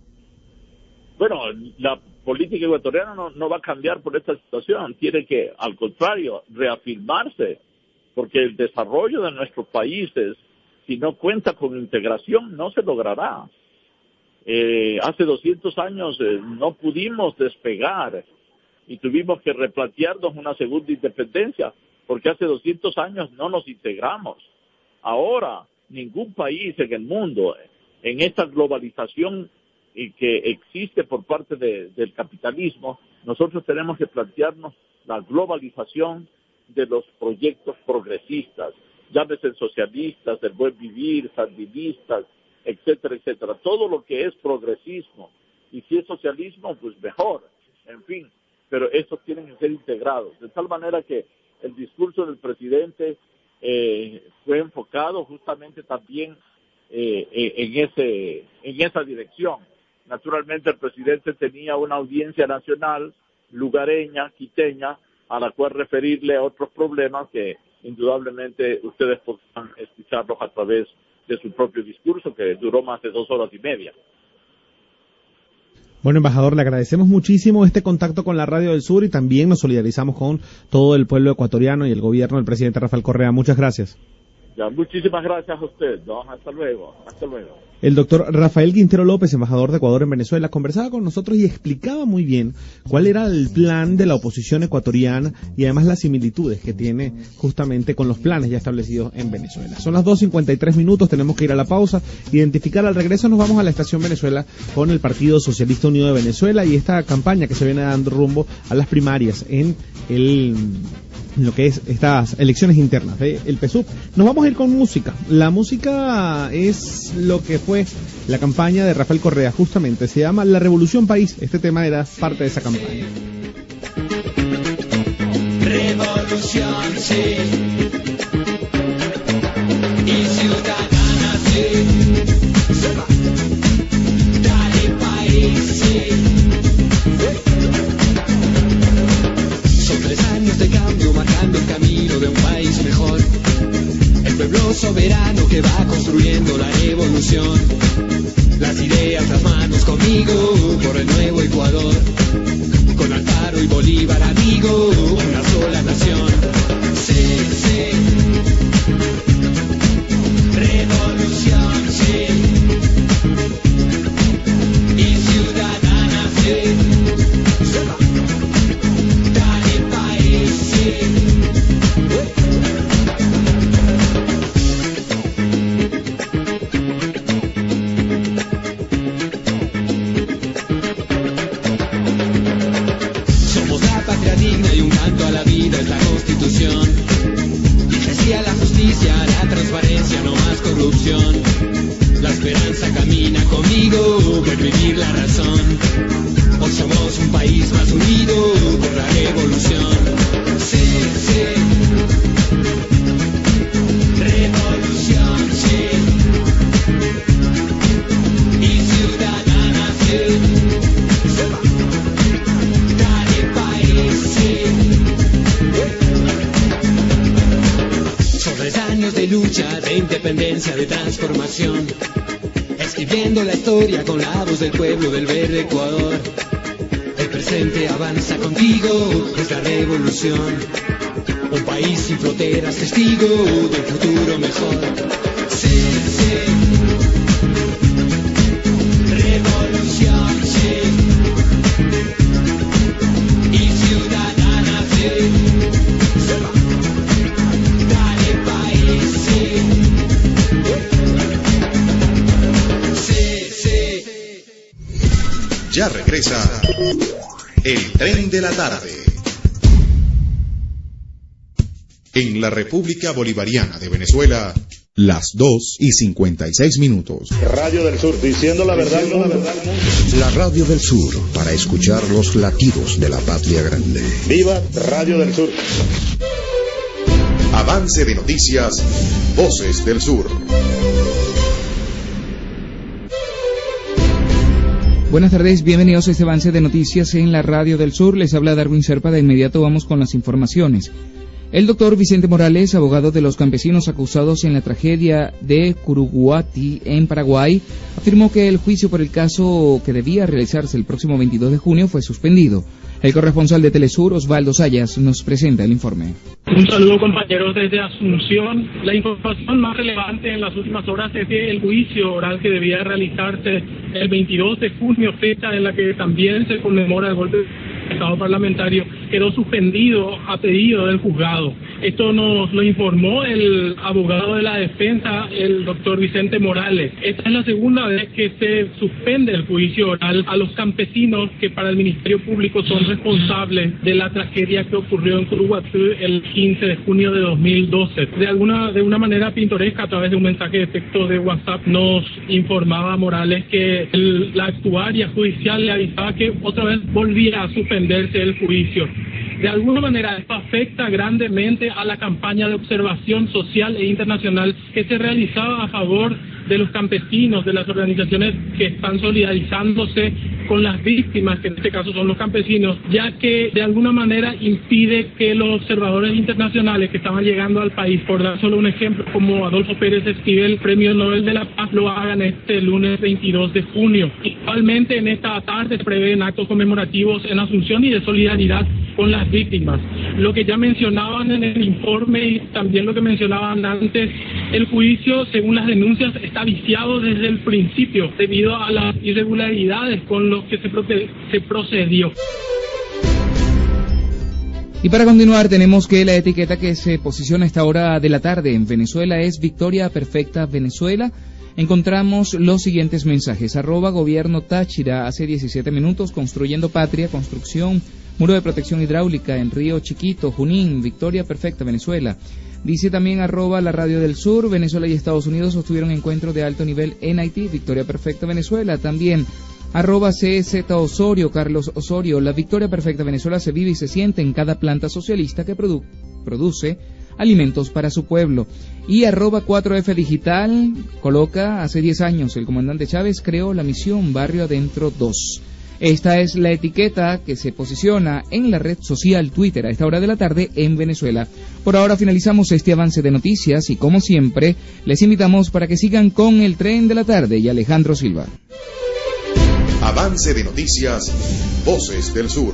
Bueno, la política ecuatoriana no va a cambiar por esta situación, tiene que, al contrario, reafirmarse, porque el desarrollo de nuestros países, si no cuenta con integración, no se logrará. Hace 200 años no pudimos despegar y tuvimos que replantearnos una segunda independencia, porque hace 200 años no nos integramos. Ahora, ningún país en el mundo, en esta globalización que existe por parte del capitalismo, nosotros tenemos que plantearnos la globalización de los proyectos progresistas, llámese socialistas, del buen vivir, sandinistas, etcétera, etcétera. Todo lo que es progresismo. Y si es socialismo, pues mejor. En fin, pero estos tienen que ser integrados. De tal manera que el discurso del presidente fue enfocado justamente también en esa dirección. Naturalmente el presidente tenía una audiencia nacional, lugareña, quiteña, a la cual referirle a otros problemas que indudablemente ustedes podrán escucharlos a través de su propio discurso, que duró más de 2 horas y media. Bueno, embajador, le agradecemos muchísimo este contacto con la Radio del Sur y también nos solidarizamos con todo el pueblo ecuatoriano y el gobierno del presidente Rafael Correa. Muchas gracias. Ya, muchísimas gracias a usted, ¿no? Hasta luego, hasta luego. El doctor Rafael Quintero López, embajador de Ecuador en Venezuela, conversaba con nosotros y explicaba muy bien cuál era el plan de la oposición ecuatoriana y además las similitudes que tiene justamente con los planes ya establecidos en Venezuela. Son las 2:53, tenemos que ir a la pausa, identificar al regreso, nos vamos a la estación Venezuela con el Partido Socialista Unido de Venezuela y esta campaña que se viene dando rumbo a las primarias en lo que es estas elecciones internas del PSUV. Nos vamos a ir con música. La música es lo que fue la campaña de Rafael Correa, justamente se llama La Revolución País. Este tema era parte de esa campaña. Revolución, sí. Y ciudadana, sí. Dale país, sí. Son 3 años de cambio marcando el camino de un país mejor. El pueblo soberano que va construyendo la revolución. Las ideas, las manos conmigo, por el nuevo Ecuador. Con Alfaro y Bolívar, amigo, una sola nación. Sí, sí. Revolución, sí. Y ciudadana, sí. Dale país, sí. Es la Constitución. Vigésía la justicia, la transparencia, no más corrupción. La esperanza camina conmigo, por vivir la razón. Hoy somos un país más unido por la revolución. Sí, sí. Revolución, sí. Y ciudadana, sí. Dale país, sí. Son 3 años de lucha, de independencia, de transformación. Escribiendo la historia con la voz del pueblo del verde Ecuador. El presente avanza contigo, es la revolución. un país sin fronteras, testigo de un futuro mejor. Sí, sí. Revolución, sí. Y ciudadana, sí. Dale país, sí. Sí, sí. Ya regresa el tren de la tarde. En la República Bolivariana de Venezuela, las 2:56. Radio del Sur, diciendo la verdad, no la verdad. La Radio del Sur, para escuchar los latidos de la patria grande. Viva Radio del Sur. Avance de noticias, Voces del Sur. Buenas tardes, bienvenidos a este avance de noticias en la Radio del Sur. Les habla Darwin Serpa. De inmediato vamos con las informaciones. El doctor Vicente Morales, abogado de los campesinos acusados en la tragedia de Curuguati en Paraguay, afirmó que el juicio por el caso que debía realizarse el próximo 22 de junio fue suspendido. El corresponsal de Telesur, Osvaldo Sayas, nos presenta el informe. Un saludo, compañeros, desde Asunción. La información más relevante en las últimas horas es que el juicio oral que debía realizarse el 22 de junio, fecha en la que también se conmemora el golpe de Estado parlamentario, quedó suspendido a pedido del juzgado. Esto nos lo informó el abogado de la defensa, el doctor Vicente Morales. Esta es la segunda vez que se suspende el juicio oral a los campesinos que para el Ministerio Público son responsables de la tragedia que ocurrió en Curuguatí el 15 de junio de 2012. De una manera pintoresca, a través de un mensaje de texto de WhatsApp, nos informaba Morales que la actuaria judicial le avisaba que otra vez volvía a suspenderse el juicio. De alguna manera esto afecta grandemente a la campaña de observación social e internacional que se realizaba a favor de los campesinos, de las organizaciones que están solidarizándose con las víctimas, que en este caso son los campesinos, ya que de alguna manera impide que los observadores internacionales que estaban llegando al país, por dar solo un ejemplo, como Adolfo Pérez Esquivel, Premio Nobel de la Paz, lo hagan este lunes 22 de junio. Igualmente en esta tarde se prevén actos conmemorativos en Asunción y de solidaridad con las víctimas. Lo que ya mencionaban en el informe y también lo que mencionaban antes, el juicio, según las denuncias, está viciado desde el principio debido a las irregularidades con los que se procedió. Y para continuar, tenemos que la etiqueta que se posiciona a esta hora de la tarde en Venezuela es Victoria Perfecta Venezuela. Encontramos los siguientes mensajes. @Gobierno Táchira, hace 17 minutos, construyendo patria, construcción, muro de protección hidráulica en Río Chiquito, Junín, Victoria Perfecta Venezuela. Dice también @ la Radio del Sur, Venezuela y Estados Unidos sostuvieron encuentro de alto nivel en Haití, Victoria Perfecta Venezuela. También @CZ Osorio, Carlos Osorio, la Victoria Perfecta Venezuela se vive y se siente en cada planta socialista que produce alimentos para su pueblo. Y @4F Digital coloca, hace 10 años el comandante Chávez creó la misión Barrio Adentro 2. Esta es la etiqueta que se posiciona en la red social Twitter a esta hora de la tarde en Venezuela. Por ahora finalizamos este avance de noticias y, como siempre, les invitamos para que sigan con el tren de la tarde y Alejandro Silva. Avance de noticias, Voces del Sur.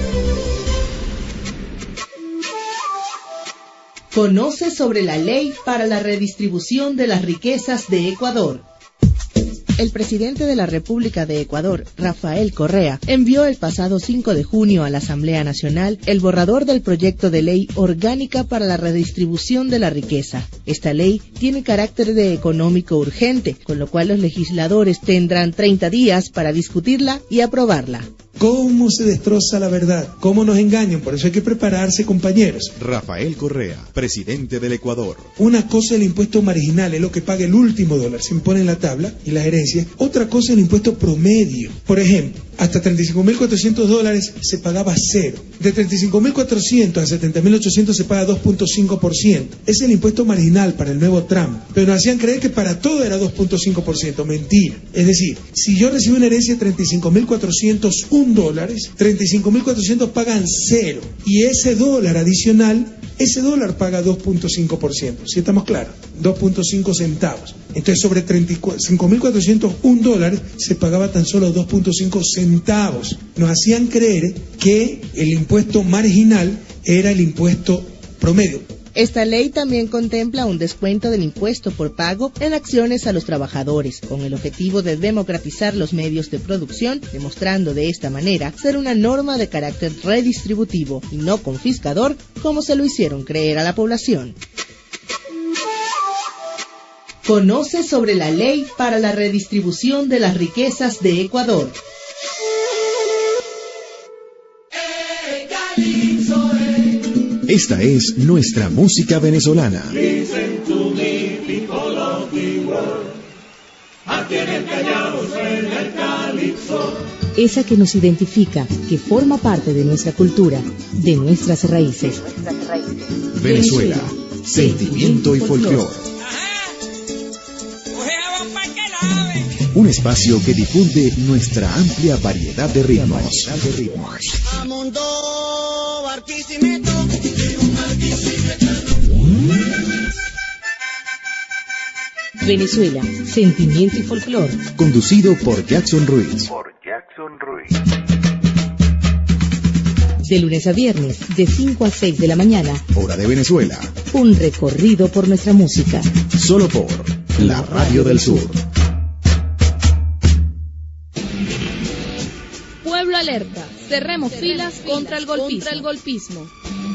Conoce sobre la ley para la redistribución de las riquezas de Ecuador. El presidente de la República de Ecuador, Rafael Correa, envió el pasado 5 de junio a la Asamblea Nacional el borrador del proyecto de ley orgánica para la redistribución de la riqueza. Esta ley tiene carácter de económico urgente, con lo cual los legisladores tendrán 30 días para discutirla y aprobarla. ¿Cómo se destroza la verdad? ¿Cómo nos engañan? Por eso hay que prepararse, compañeros. Rafael Correa, presidente del Ecuador. Una cosa es el impuesto marginal, es lo que paga el último dólar, se impone en la tabla y las herencias. Otra cosa es el impuesto promedio. Por ejemplo, hasta $35.400 se pagaba 0. De 35.400 a 70.800 se paga 2.5%. Es el impuesto marginal para el nuevo Trump. Pero nos hacían creer que para todo era 2.5%. Mentira. Es decir, si yo recibo una herencia de $35.401, 35.400 pagan 0. Y ese dólar adicional, ese dólar paga 2.5%. ¿Sí estamos claros? 2.5 centavos. Entonces sobre $35.401 se pagaba tan solo 2.5 centavos. Nos hacían creer que el impuesto marginal era el impuesto promedio. Esta ley también contempla un descuento del impuesto por pago en acciones a los trabajadores, con el objetivo de democratizar los medios de producción, demostrando de esta manera ser una norma de carácter redistributivo y no confiscador, como se lo hicieron creer a la población. Conoce sobre la ley para la redistribución de las riquezas de Ecuador. Esta es nuestra música venezolana. Esa que nos identifica, que forma parte de nuestra cultura, de nuestras raíces. Venezuela, sentimiento y folclore. Un espacio que difunde nuestra amplia variedad de ritmos. Venezuela, sentimiento y folclore. Conducido por Jackson Ruiz. De lunes a viernes, de 5 a 6 de la mañana. Hora de Venezuela. Un recorrido por nuestra música. Solo por la Radio del Sur. Pueblo alerta. Cerremos filas contra el golpismo.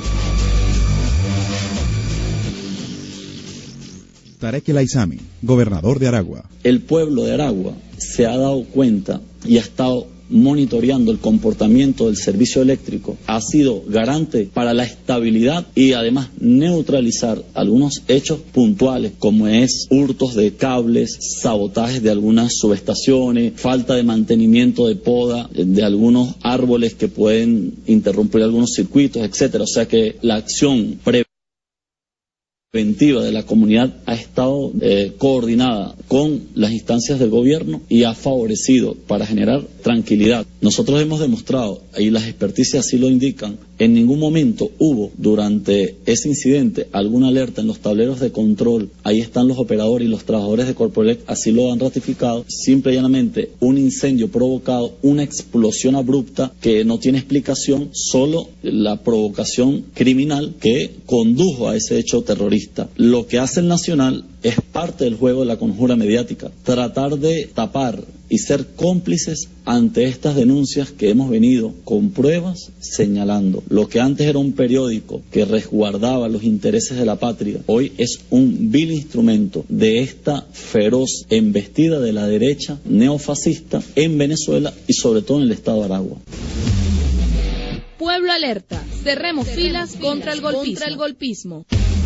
Tarek El Aizami, gobernador de Aragua. El pueblo de Aragua se ha dado cuenta y ha estado monitoreando el comportamiento del servicio eléctrico. Ha sido garante para la estabilidad y además neutralizar algunos hechos puntuales como es hurtos de cables, sabotajes de algunas subestaciones, falta de mantenimiento de poda de algunos árboles que pueden interrumpir algunos circuitos, etcétera. O sea que la acción preventiva de la comunidad ha estado coordinada con las instancias del gobierno y ha favorecido para generar tranquilidad. Nosotros hemos demostrado, y las experticias así lo indican, en ningún momento hubo durante ese incidente alguna alerta en los tableros de control. Ahí están los operadores y los trabajadores de Corpoelec, así lo han ratificado. Simple y llanamente un incendio provocado, una explosión abrupta que no tiene explicación, solo la provocación criminal que condujo a ese hecho terrorista. Lo que hace el Nacional es parte del juego de la conjura mediática, tratar de tapar y ser cómplices ante estas denuncias que hemos venido con pruebas señalando. Lo que antes era un periódico que resguardaba los intereses de la patria, hoy es un vil instrumento de esta feroz embestida de la derecha neofascista en Venezuela y sobre todo en el estado de Aragua. Pueblo alerta. Cerremos filas contra el golpismo.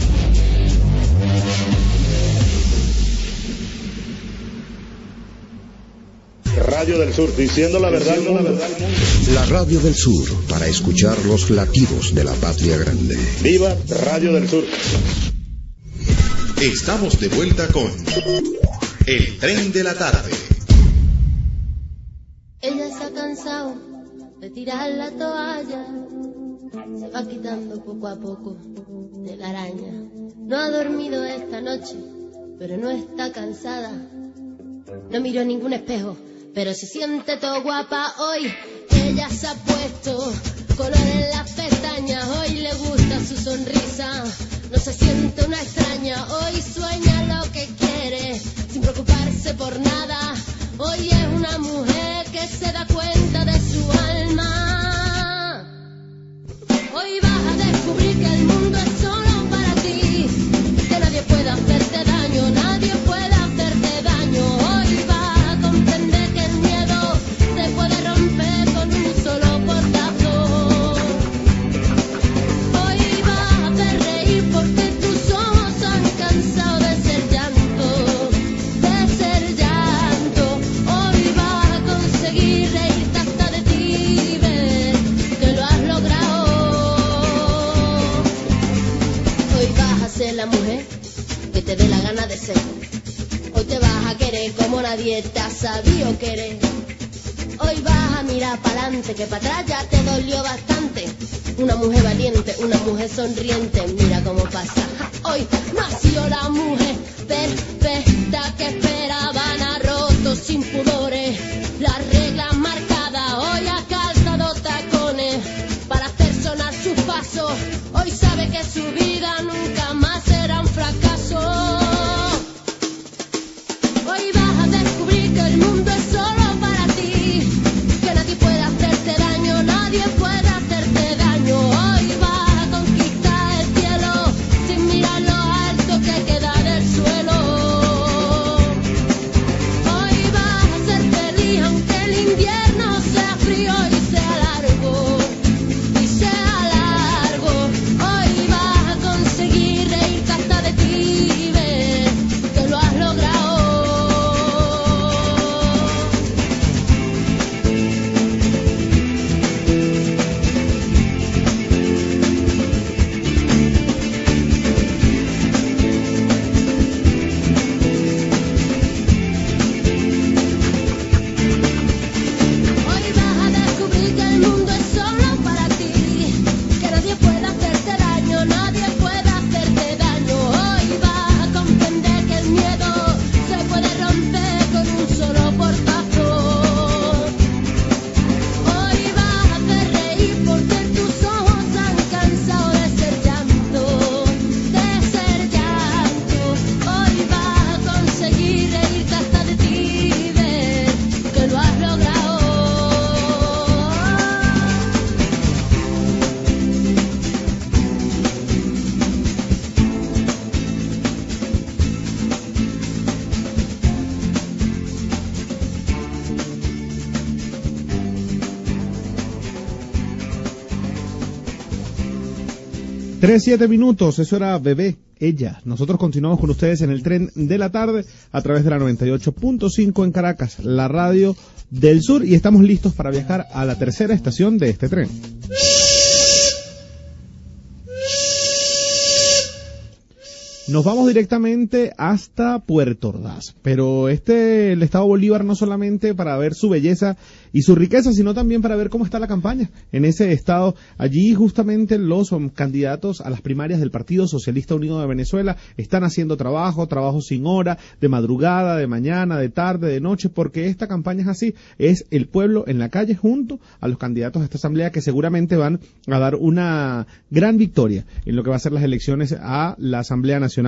Radio del Sur, diciendo la verdad al mundo. La Radio del Sur, para escuchar los latidos de la patria grande. ¡Viva Radio del Sur! Estamos de vuelta con El Tren de la Tarde. Ella se ha cansado de tirar la toalla, se va quitando poco a poco de la araña. No ha dormido esta noche, pero no está cansada. No miró ningún espejo, pero se siente todo guapa hoy. Ella se ha puesto color en las pestañas, hoy le gusta su sonrisa, no se siente una extraña. Hoy sueña lo que quiere, sin preocuparse por nada. Hoy es una mujer que se da cuenta de su alma. Hoy vas a descubrir que el mundo es solo para ti, que nadie puede hacerte daño, nadie puede hacerte daño. Hoy vas a comprender que el miedo se puede romper con un solo portazo. Hoy vas a hacer reír porque tus ojos han cansado de ser llanto, de ser llanto. Hoy vas a conseguir reírte hasta de ti, ver que lo has logrado. Hoy vas a ser la mujer que te dé la gana de ser. Hoy te vas a querer como nadie te ha sabido querer. Hoy vas a mirar para adelante, que para atrás ya te dolió bastante. Una mujer valiente, una mujer sonriente, mira cómo pasa. Hoy nació la mujer perfecta que esperaban, ha roto sin pudores las reglas marcadas. Hoy ha calzado tacones para hacer sonar sus pasos. Hoy sabe que su vida 3:07 minutos, eso era Bebé, ella. Nosotros continuamos con ustedes en el tren de la tarde a través de la 98.5 en Caracas, la radio del sur, y estamos listos para viajar a la tercera estación de este tren. Nos vamos directamente hasta Puerto Ordaz, pero el Estado Bolívar no solamente para ver su belleza y su riqueza, sino también para ver cómo está la campaña en ese estado. Allí justamente los candidatos a las primarias del Partido Socialista Unido de Venezuela están haciendo trabajo sin hora, de madrugada, de mañana, de tarde, de noche, porque esta campaña es así, es el pueblo en la calle junto a los candidatos a esta asamblea que seguramente van a dar una gran victoria en lo que va a ser las elecciones a la Asamblea Nacional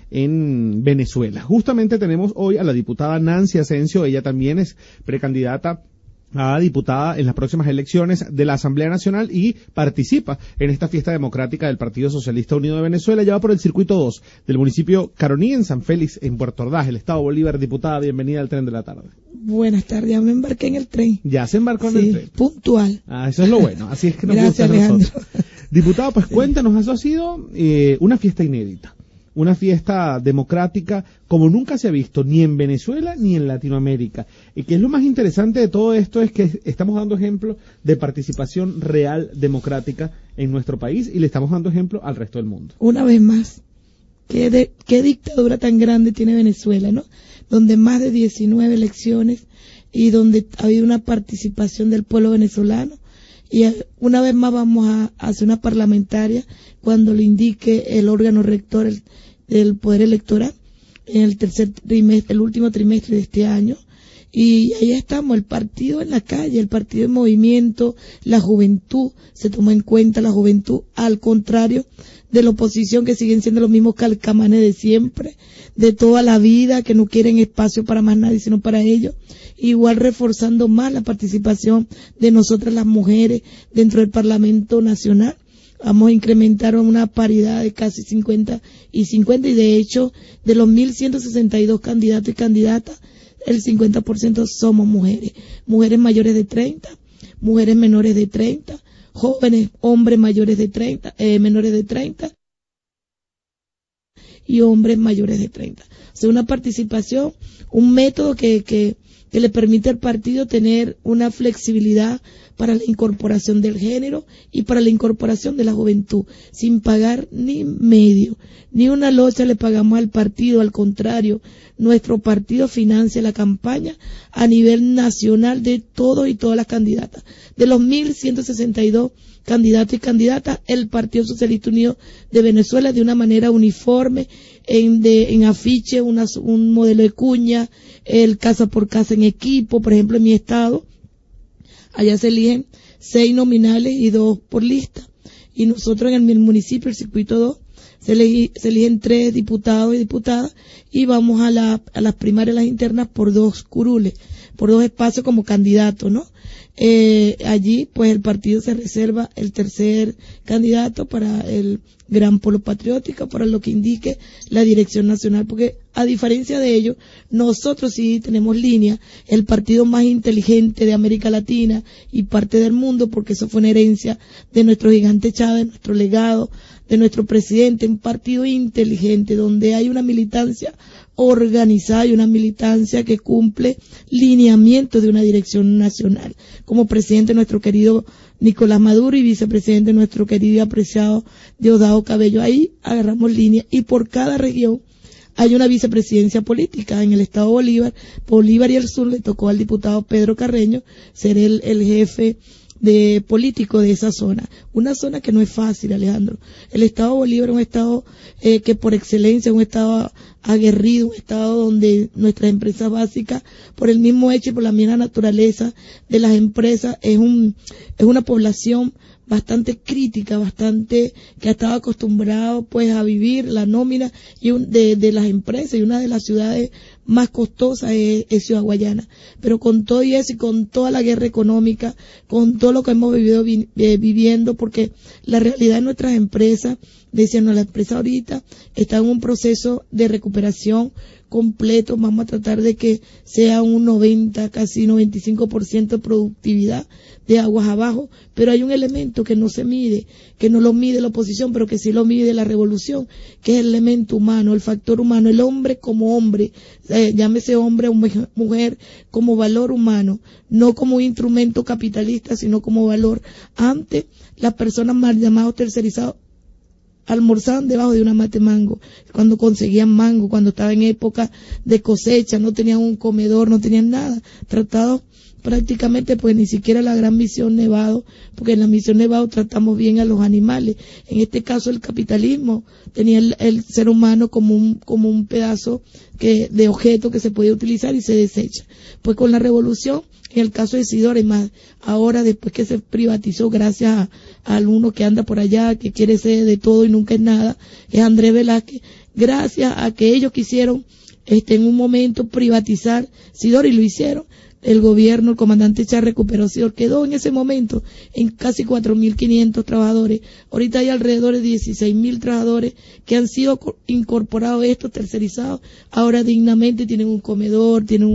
en Venezuela. Justamente tenemos hoy a la diputada Nancy Asensio, ella también es precandidata a diputada en las próximas elecciones de la Asamblea Nacional y participa en esta fiesta democrática del Partido Socialista Unido de Venezuela. Ya va por el circuito 2 del municipio Caroní en San Félix, en Puerto Ordaz, el Estado Bolívar. Diputada, bienvenida al tren de la tarde. Buenas tardes, ya me embarqué en el tren. Ya se embarcó en el tren. Puntual. Eso es lo bueno, así es que nos Gracias, gusta a Alejandro. nosotros. Diputada, pues cuéntanos, eso ha sido una fiesta inédita. Una fiesta democrática como nunca se ha visto, ni en Venezuela ni en Latinoamérica. Y que es lo más interesante de todo esto es que estamos dando ejemplo de participación real democrática en nuestro país y le estamos dando ejemplo al resto del mundo. Una vez más, qué dictadura tan grande tiene Venezuela, ¿no? Donde más de 19 elecciones y donde ha habido una participación del pueblo venezolano. Y una vez más vamos a hacer una parlamentaria cuando le indique el órgano rector del Poder Electoral en el último trimestre de este año. Y ahí estamos, el partido en la calle, el partido en movimiento, la juventud, se toma en cuenta la juventud, al contrario de la oposición que siguen siendo los mismos calcamanes de siempre, de toda la vida, que no quieren espacio para más nadie sino para ellos. Igual reforzando más la participación de nosotras las mujeres dentro del Parlamento Nacional. Vamos a incrementar una paridad de casi 50 y 50 y de hecho de los 1.162 candidatos y candidatas, el 50% somos mujeres. Mujeres mayores de 30, mujeres menores de 30, jóvenes, hombres mayores de 30, menores de 30 y hombres mayores de 30. O sea, una participación, un método que le permite al partido tener una flexibilidad para la incorporación del género y para la incorporación de la juventud, sin pagar ni medio, ni una locha le pagamos al partido, al contrario, nuestro partido financia la campaña a nivel nacional de todos y todas las candidatas. De los 1.162 candidatos y candidatas, el Partido Socialista Unido de Venezuela de una manera uniforme, en afiche, un modelo de cuña, el casa por casa en equipo, por ejemplo en mi estado, allá se eligen 6 nominales y 2 por lista, y nosotros en el municipio, el circuito 2, se eligen 3 diputados y diputadas, y vamos a las primarias, las internas, por 2 curules, por 2 espacios como candidatos, ¿no? Allí pues el partido se reserva el tercer candidato para el gran polo patriótico, para lo que indique la dirección nacional, porque a diferencia de ellos, nosotros sí tenemos línea, el partido más inteligente de América Latina y parte del mundo, porque eso fue una herencia de nuestro gigante Chávez, nuestro legado, de nuestro presidente, un partido inteligente donde hay una militancia organizada y una militancia que cumple lineamientos de una dirección nacional. Como presidente nuestro querido Nicolás Maduro y vicepresidente nuestro querido y apreciado Diosdado Cabello. Ahí agarramos línea y por cada región hay una vicepresidencia política. En el estado Bolívar y el sur le tocó al diputado Pedro Carreño ser el jefe de político de esa zona, una zona que no es fácil, Alejandro. El estado Bolívar es un estado que por excelencia es un estado aguerrido, un estado donde nuestras empresas básicas, por el mismo hecho y por la misma naturaleza de las empresas, es una población bastante crítica, bastante que ha estado acostumbrado pues a vivir la nómina y de las empresas, y una de las ciudades más costosas es Ciudad Guayana. Pero con todo y eso y con toda la guerra económica, con todo lo que hemos vivido viviendo, porque la realidad de nuestras empresas decían, no, la empresa ahorita está en un proceso de recuperación completo, vamos a tratar de que sea un 90, casi 95% de productividad de aguas abajo, pero hay un elemento que no se mide, que no lo mide la oposición, pero que sí lo mide la revolución, que es el elemento humano, el factor humano, el hombre como hombre, llámese hombre o mujer, como valor humano, no como instrumento capitalista, sino como valor. Antes, las personas mal llamadas tercerizados almorzaban debajo de una mate mango, cuando conseguían mango, cuando estaba en época de cosecha, no tenían un comedor, no tenían nada, tratados prácticamente pues ni siquiera la gran misión Nevado, porque en la misión Nevado tratamos bien a los animales. En este caso el capitalismo tenía el ser humano como un pedazo de objeto que se podía utilizar y se desecha. Pues con la revolución, en el caso de Isidora, y más ahora después que se privatizó gracias al uno que anda por allá, que quiere ser de todo y nunca es nada, es Andrés Velázquez, gracias a que ellos quisieron en un momento privatizar Isidora y lo hicieron. El gobierno, el comandante Chávez recuperó Sidor, quedó en ese momento en casi 4.500 trabajadores. Ahorita hay alrededor de 16.000 trabajadores que han sido incorporados, estos tercerizados, ahora dignamente tienen un comedor, tienen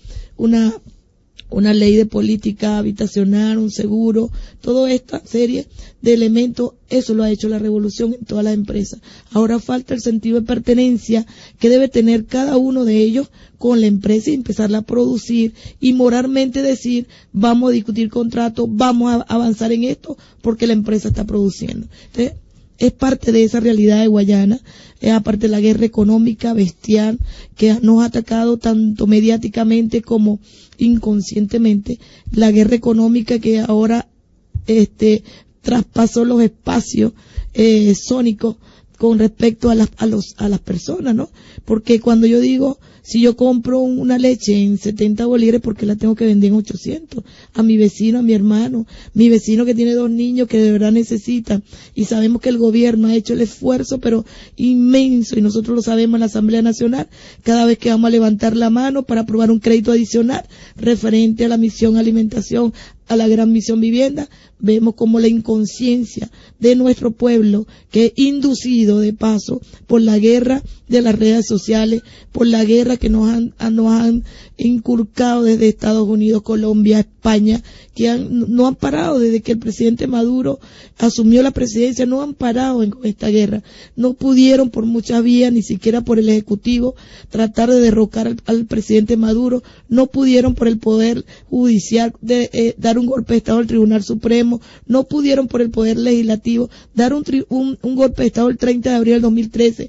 una ley de política habitacional, un seguro, toda esta serie de elementos, eso lo ha hecho la revolución en todas las empresas. Ahora falta el sentido de pertenencia que debe tener cada uno de ellos con la empresa y empezarla a producir y moralmente decir, vamos a discutir contratos, vamos a avanzar en esto porque la empresa está produciendo. Entonces, es parte de esa realidad de Guayana, aparte de la guerra económica bestial que nos ha atacado tanto mediáticamente como inconscientemente, la guerra económica que ahora traspasó los espacios sónicos con respecto a las personas, ¿no? Porque cuando yo digo, si yo compro una leche en 70 bolívares, ¿por qué la tengo que vender en 800? A mi vecino, a mi hermano, mi vecino que tiene 2 niños que de verdad necesitan. Y sabemos que el gobierno ha hecho el esfuerzo, pero inmenso, y nosotros lo sabemos en la Asamblea Nacional, cada vez que vamos a levantar la mano para aprobar un crédito adicional referente a la misión alimentación, a la gran misión vivienda, vemos como la inconsciencia de nuestro pueblo, que es inducido de paso por la guerra de las redes sociales, por la guerra que nos han inculcado desde Estados Unidos, Colombia, España, que no han parado desde que el presidente Maduro asumió la presidencia, no han parado en esta guerra, no pudieron por muchas vías, ni siquiera por el Ejecutivo, tratar de derrocar al presidente Maduro, no pudieron por el Poder Judicial dar un golpe de Estado al Tribunal Supremo, no pudieron por el Poder Legislativo dar un golpe de Estado el 30 de abril del 2013.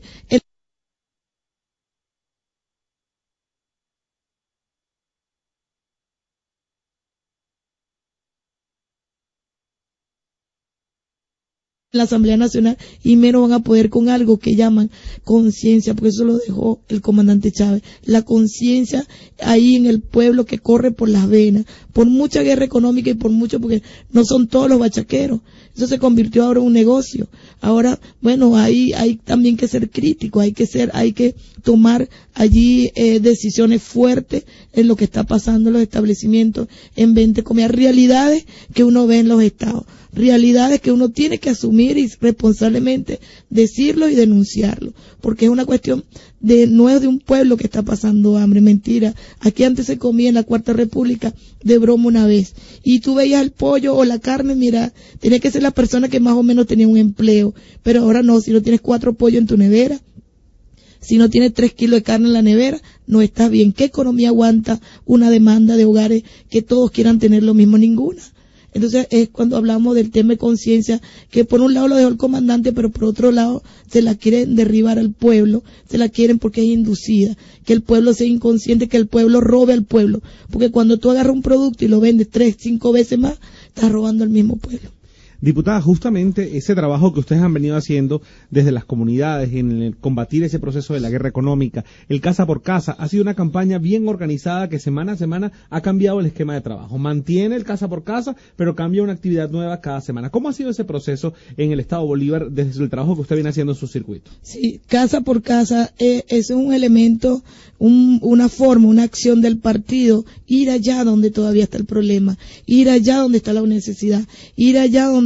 La Asamblea Nacional, y menos van a poder con algo que llaman conciencia, porque eso lo dejó el comandante Chávez, la conciencia ahí en el pueblo que corre por las venas, por mucha guerra económica y por mucho, porque no son todos los bachaqueros, eso se convirtió ahora en un negocio. Ahora, bueno, hay también que ser crítico, hay que tomar allí decisiones fuertes en lo que está pasando en los establecimientos, en venta de comida, realidades que uno ve en los estados, realidades que uno tiene que asumir y responsablemente decirlo y denunciarlo, porque es una cuestión no es de un pueblo que está pasando hambre, mentira. Aquí antes se comía en la Cuarta República de broma una vez, y tú veías el pollo o la carne, mira, tenía que ser la persona que más o menos tenía un empleo, pero ahora no, si no tienes 4 pollos en tu nevera, si no tienes 3 kilos de carne en la nevera, no estás bien. ¿Qué economía aguanta una demanda de hogares que todos quieran tener lo mismo? Ninguna. Entonces es cuando hablamos del tema de conciencia, que por un lado lo dejó el comandante, pero por otro lado se la quieren derribar al pueblo, se la quieren porque es inducida, que el pueblo sea inconsciente, que el pueblo robe al pueblo, porque cuando tú agarras un producto y lo vendes 3, 5 veces más, estás robando al mismo pueblo. Diputada, justamente ese trabajo que ustedes han venido haciendo desde las comunidades en el combatir ese proceso de la guerra económica, el casa por casa, ha sido una campaña bien organizada que semana a semana ha cambiado el esquema de trabajo. Mantiene el casa por casa, pero cambia una actividad nueva cada semana. ¿Cómo ha sido ese proceso en el Estado Bolívar desde el trabajo que usted viene haciendo en su circuito? Sí, casa por casa es un elemento, una forma, una acción del partido, ir allá donde todavía está el problema, ir allá donde está la necesidad, ir allá donde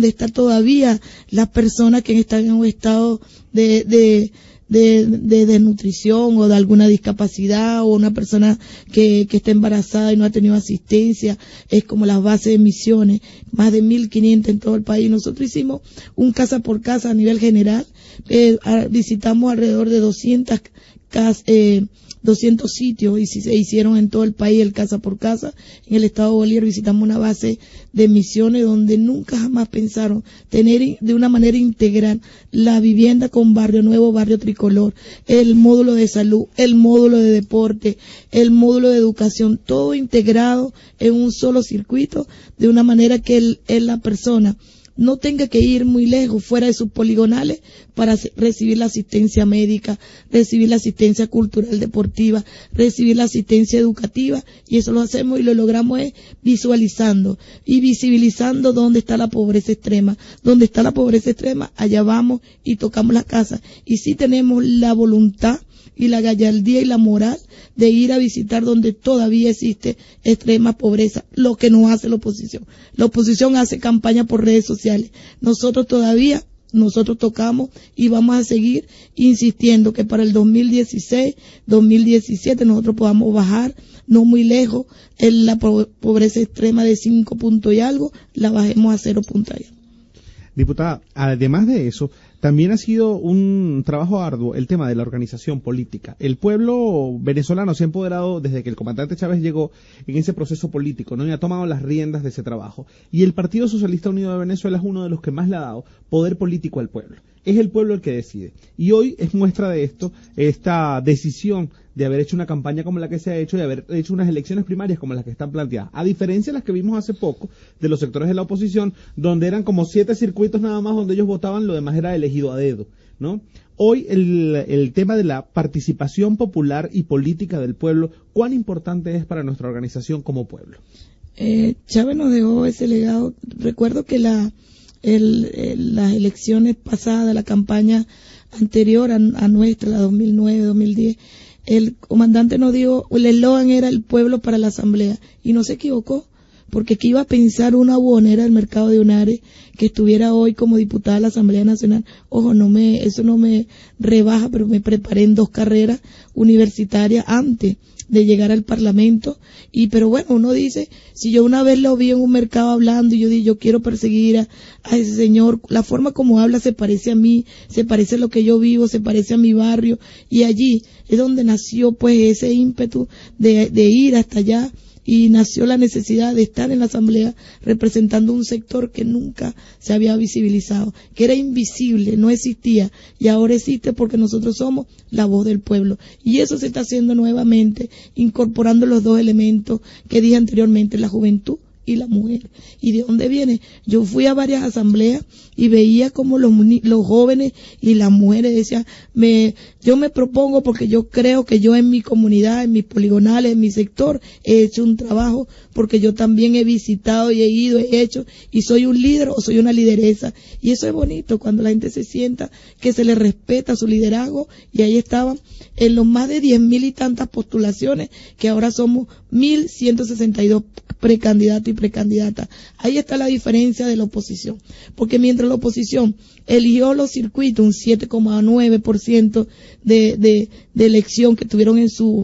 donde está todavía las personas que están en un estado de desnutrición o de alguna discapacidad, o una persona que está embarazada y no ha tenido asistencia. Es como las bases de misiones, más de 1.500 en todo el país. Nosotros hicimos un casa por casa a nivel general, visitamos alrededor de 200 sitios y se hicieron en todo el país el casa por casa. En el estado de Bolívar visitamos una base de misiones donde nunca jamás pensaron tener de una manera integral la vivienda con barrio nuevo, barrio tricolor, el módulo de salud, el módulo de deporte, el módulo de educación, todo integrado en un solo circuito, de una manera que la persona no tenga que ir muy lejos, fuera de sus poligonales, para recibir la asistencia médica, recibir la asistencia cultural deportiva, recibir la asistencia educativa, y eso lo hacemos y lo logramos visualizando y visibilizando dónde está la pobreza extrema. Donde está la pobreza extrema, allá vamos y tocamos la casa, y sí tenemos la voluntad y la gallardía y la moral de ir a visitar donde todavía existe extrema pobreza, lo que no hace la oposición. La oposición hace campaña por redes sociales. Nosotros tocamos y vamos a seguir insistiendo que para el 2016, 2017 nosotros podamos bajar, no muy lejos, en la pobreza extrema de 5 puntos y algo, la bajemos a 0 puntos y algo. Diputada, además de eso, también ha sido un trabajo arduo el tema de la organización política. El pueblo venezolano se ha empoderado desde que el comandante Chávez llegó en ese proceso político, ¿no? Y ha tomado las riendas de ese trabajo. Y el Partido Socialista Unido de Venezuela es uno de los que más le ha dado poder político al pueblo. Es el pueblo el que decide. Y hoy es muestra de esto, esta decisión de haber hecho una campaña como la que se ha hecho y haber hecho unas elecciones primarias como las que están planteadas. A diferencia de las que vimos hace poco de los sectores de la oposición, donde eran como 7 circuitos nada más donde ellos votaban, lo demás era elegido a dedo, ¿no? Hoy el tema de la participación popular y política del pueblo, ¿cuán importante es para nuestra organización como pueblo? Chávez nos dejó ese legado. Recuerdo que las elecciones pasadas, la campaña anterior a nuestra, la 2009-2010, el comandante nos dijo, el eslogan era el pueblo para la asamblea, y no se equivocó, porque ¿qué iba a pensar una buhonera del mercado de Unare que estuviera hoy como diputada de la Asamblea Nacional? Ojo, eso no me rebaja, pero me preparé en 2 carreras universitarias antes de llegar al Parlamento, pero bueno, uno dice, si yo una vez lo vi en un mercado hablando y yo dije, yo quiero perseguir a ese señor, la forma como habla se parece a mí, se parece a lo que yo vivo, se parece a mi barrio, y allí es donde nació pues ese ímpetu de ir hasta allá, y nació la necesidad de estar en la asamblea representando un sector que nunca se había visibilizado, que era invisible, no existía, y ahora existe porque nosotros somos la voz del pueblo, y eso se está haciendo nuevamente, incorporando los 2 elementos que dije anteriormente, la juventud y la mujer. ¿Y de dónde viene? Yo fui a varias asambleas y veía como los jóvenes y las mujeres decían, yo me propongo porque yo creo que yo en mi comunidad, en mis poligonales, en mi sector, he hecho un trabajo, porque yo también he visitado y he ido, he hecho, y soy un líder o soy una lideresa. Y eso es bonito, cuando la gente se sienta que se le respeta su liderazgo, y ahí estaban en los más de 10.000 y tantas postulaciones, que ahora somos 1.162 precandidatos y precandidatas. Ahí está la diferencia de la oposición, porque mientras la oposición eligió los circuitos, un 7,9% de elección que tuvieron en su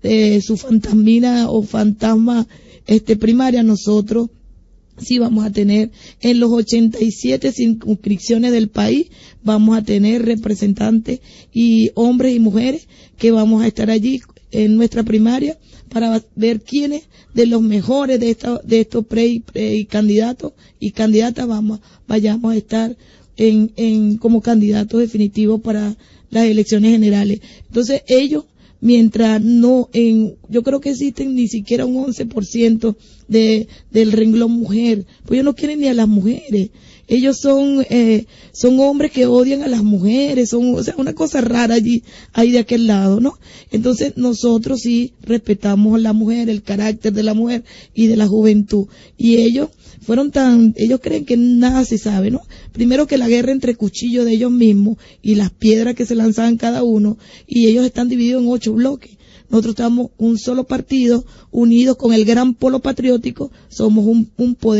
fantasmina o fantasma primaria, nosotros sí vamos a tener en los 87 circunscripciones del país, vamos a tener representantes y hombres y mujeres que vamos a estar allí en nuestra primaria para ver quiénes de los mejores de estos candidatos y candidatas vayamos a estar como candidatos definitivos para las elecciones generales. Entonces ellos, mientras yo creo que existen ni siquiera un 11% del renglón mujer, pues ellos no quieren ni a las mujeres. Ellos son hombres que odian a las mujeres, o sea, una cosa rara allí, ahí de aquel lado, ¿no? Entonces nosotros sí respetamos a la mujer, el carácter de la mujer y de la juventud. Y ellos creen que nada se sabe, ¿no? Primero que la guerra entre cuchillos de ellos mismos y las piedras que se lanzaban cada uno, y ellos están divididos en 8 bloques. Nosotros estamos un solo partido, unidos con el gran polo patriótico, somos un poder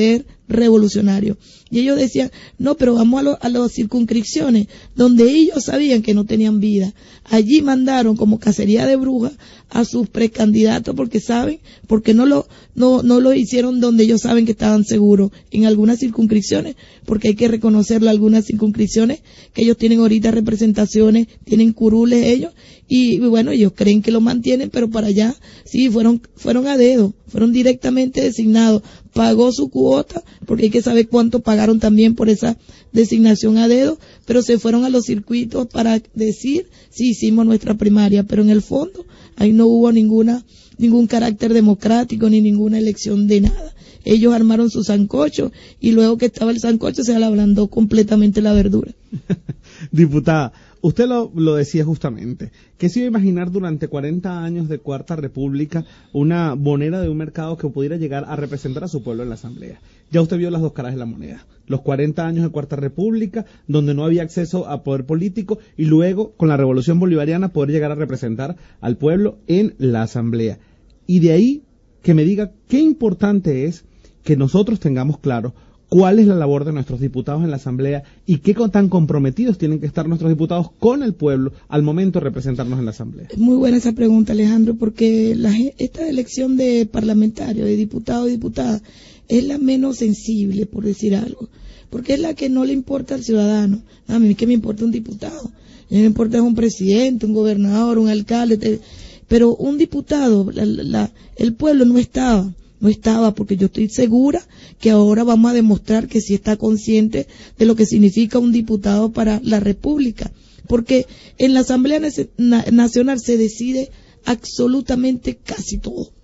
revolucionario. Y ellos decían, no, pero vamos a las circunscripciones donde ellos sabían que no tenían vida. Allí mandaron como cacería de brujas a sus precandidatos porque no lo hicieron donde ellos saben que estaban seguros. En algunas circunscripciones, porque hay que reconocerlo, algunas circunscripciones que ellos tienen ahorita representaciones, tienen curules ellos, y bueno, ellos creen que lo mantienen, pero para allá, sí, fueron a dedo, fueron directamente designados, pagó su cuota, porque hay que saber cuánto pagaron también por esa designación a dedo, pero se fueron a los circuitos para decir, sí, hicimos nuestra primaria, pero en el fondo, ahí no hubo ningún carácter democrático, ni ninguna elección de nada. Ellos armaron su sancocho, y luego que estaba el sancocho se le ablandó completamente la verdura. Diputada, usted lo decía justamente, que se iba a imaginar durante 40 años de Cuarta República una moneda de un mercado que pudiera llegar a representar a su pueblo en la Asamblea. Ya usted vio las dos caras de la moneda. Los 40 años de Cuarta República, donde no había acceso a poder político, y luego, con la Revolución Bolivariana, poder llegar a representar al pueblo en la Asamblea. Y de ahí que me diga qué importante es que nosotros tengamos claro cuál es la labor de nuestros diputados en la Asamblea y qué tan comprometidos tienen que estar nuestros diputados con el pueblo al momento de representarnos en la Asamblea. Es muy buena esa pregunta, Alejandro, porque esta elección de parlamentario, de diputado y diputada, es la menos sensible, por decir algo, porque es la que no le importa al ciudadano. A mí que me importa un diputado, a mí me importa un presidente, un gobernador, un alcalde, pero un diputado, el pueblo no estaba, porque yo estoy segura que ahora vamos a demostrar que sí está consciente de lo que significa un diputado para la República, porque en la Asamblea Nacional se decide absolutamente casi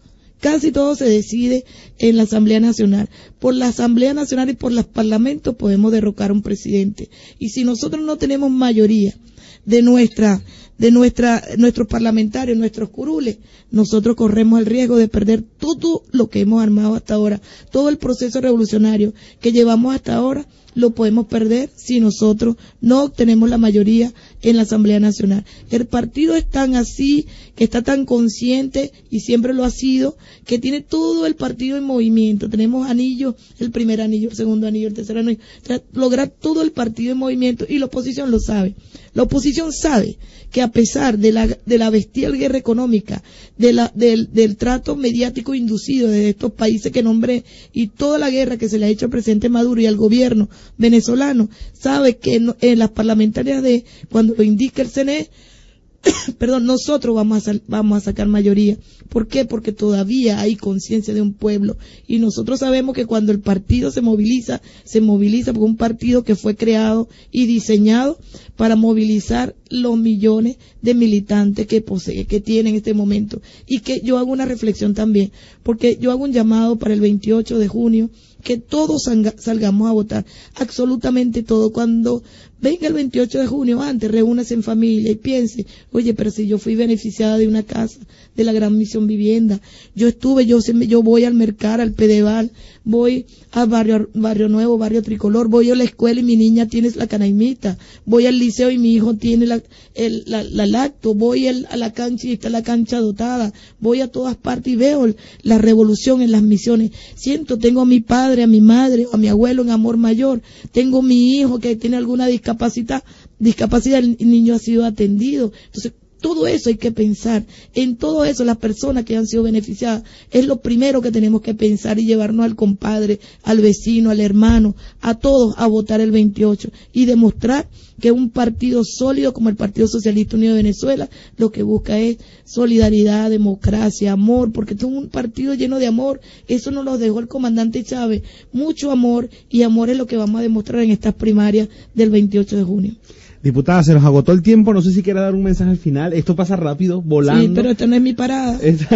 todo se decide en la Asamblea Nacional. Por la Asamblea Nacional y por los parlamentos podemos derrocar a un presidente, y si nosotros no tenemos mayoría de nuestros parlamentarios, nuestros curules, nosotros corremos el riesgo de perder todo lo que hemos armado hasta ahora, todo el proceso revolucionario que llevamos hasta ahora, lo podemos perder si nosotros no obtenemos la mayoría en la Asamblea Nacional. El partido es tan así, que está tan consciente, y siempre lo ha sido, que tiene todo el partido en movimiento. Tenemos anillos, el primer anillo, el segundo anillo, el tercer anillo, lograr todo el partido en movimiento, y la oposición lo sabe. La oposición sabe que a pesar de la bestial guerra económica, del trato mediático inducido de estos países que nombré, y toda la guerra que se le ha hecho al presidente Maduro y al gobierno venezolano, sabe que en las parlamentarias cuando lo indica el CNE, nosotros vamos a sacar mayoría. ¿Por qué? Porque todavía hay conciencia de un pueblo, y nosotros sabemos que cuando el partido se moviliza por un partido que fue creado y diseñado para movilizar los millones de militantes que tiene en este momento. Y que yo hago una reflexión también, porque yo hago un llamado para el 28 de junio, que todos salgamos a votar, absolutamente todo. Cuando venga el 28 de junio, antes, reúnase en familia y piense, oye, pero si yo fui beneficiada de una casa, de la Gran Misión Vivienda, yo voy al mercado, al Pedeval, voy a Barrio Nuevo, Barrio Tricolor, voy a la escuela y mi niña tiene la canaimita, voy al liceo y mi hijo tiene la lacto, voy a la cancha y está la cancha dotada, voy a todas partes y veo la revolución en las misiones. Tengo a mi padre, a mi madre, a mi abuelo en amor mayor, tengo mi hijo que tiene alguna discapacidad, el niño ha sido atendido. Entonces, todo eso hay que pensar, en todo eso las personas que han sido beneficiadas, es lo primero que tenemos que pensar, y llevarnos al compadre, al vecino, al hermano, a todos a votar el 28, y demostrar que un partido sólido como el Partido Socialista Unido de Venezuela, lo que busca es solidaridad, democracia, amor, porque es un partido lleno de amor. Eso nos lo dejó el comandante Chávez, mucho amor, y amor es lo que vamos a demostrar en estas primarias del 28 de junio. Diputada, se nos agotó el tiempo, no sé si quiere dar un mensaje al final, esto pasa rápido, volando. Sí, pero esta no es mi parada.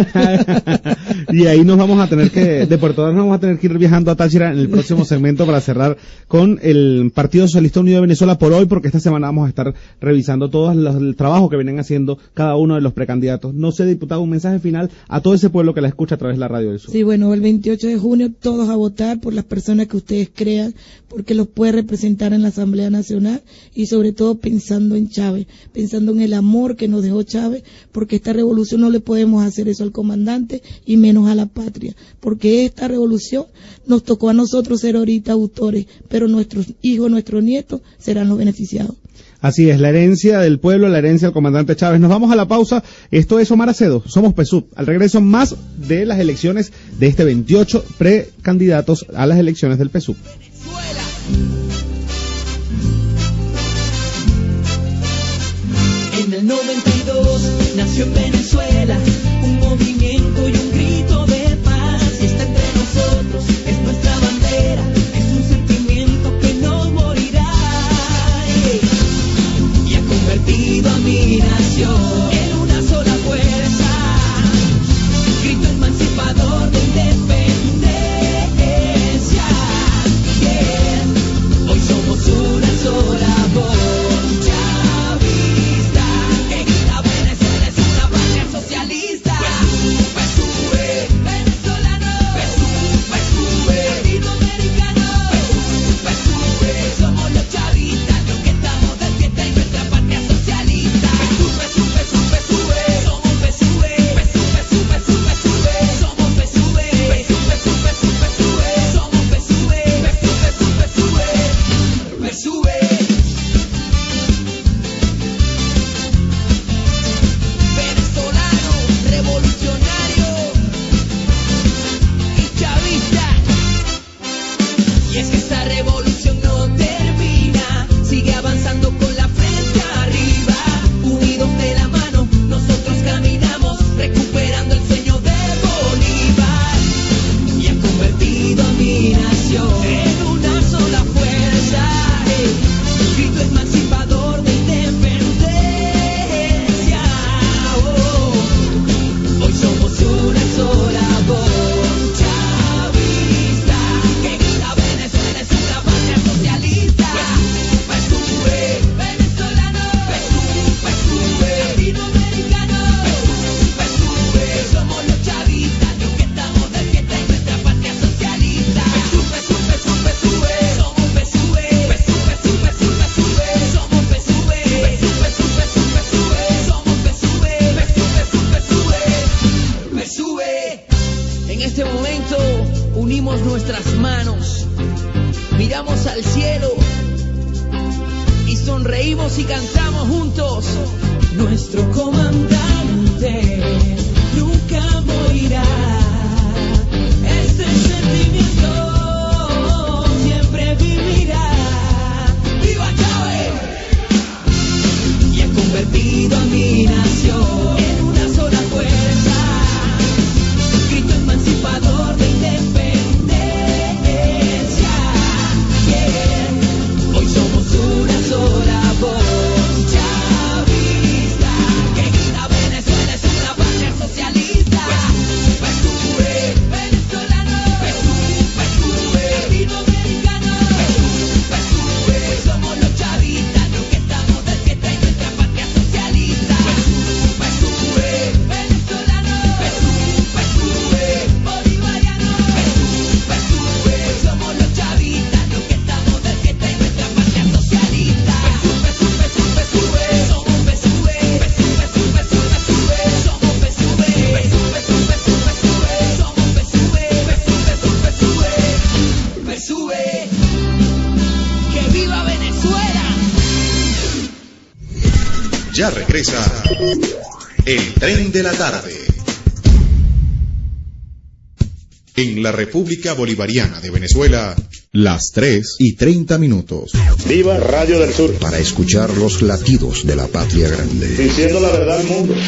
Y ahí nos vamos a tener de Puerto Ordaz vamos a tener que ir viajando a Táchira en el próximo segmento para cerrar con el Partido Socialista Unido de Venezuela por hoy, porque esta semana vamos a estar revisando todo el trabajo que vienen haciendo cada uno de los precandidatos. No sé, diputado, un mensaje final a todo ese pueblo que la escucha a través de la Radio del Sur. Sí, bueno, el 28 de junio todos a votar por las personas que ustedes crean, porque los puede representar en la Asamblea Nacional, y sobre todo todo pensando en Chávez, pensando en el amor que nos dejó Chávez, porque esta revolución no le podemos hacer eso al comandante y menos a la patria, porque esta revolución nos tocó a nosotros ser ahorita autores, pero nuestros hijos, nuestros nietos serán los beneficiados. Así es, la herencia del pueblo, la herencia del comandante Chávez. Nos vamos a la pausa. Esto es Omar Acedo, somos PSUV. Al regreso, más de las elecciones de este 28 precandidatos a las elecciones del PSUV. En el 92 nació en Venezuela un movimiento y un grito de paz. Y está entre nosotros, es nuestra bandera, es un sentimiento que no morirá. Y ha convertido a mi nación en una sola fuerza, grito emancipador de independencia. Yeah. Hoy somos una sola voz. sonreímos y cantamos juntos. Nuestro comandante nunca morirá. Este sentimiento siempre vivirá. ¡Viva Chávez! Y ha convertido a mi nación en una sola fuerza, grito emancipador de independencia. Yeah. Hoy somos una sola voz chavista que grita: Venezuela es una patria socialista. PSUV, venezolano, PSUV, latinoamericano, PSUV, somos los chavistas, los que estamos de fiesta en nuestra patria socialista. PSUV, venezolano, PSUV, bolivariano, PSUV, somos los chavistas, los que estamos de fiesta en nuestra patria socialista. PSUV, somos PSUV, somos PSUV, PSUV, que viva Venezuela. Ya regresa el tren de la tarde. En la República Bolivariana de Venezuela, las 3:30. Viva Radio del Sur. Para escuchar los latidos de la patria grande. Diciendo la verdad al mundo.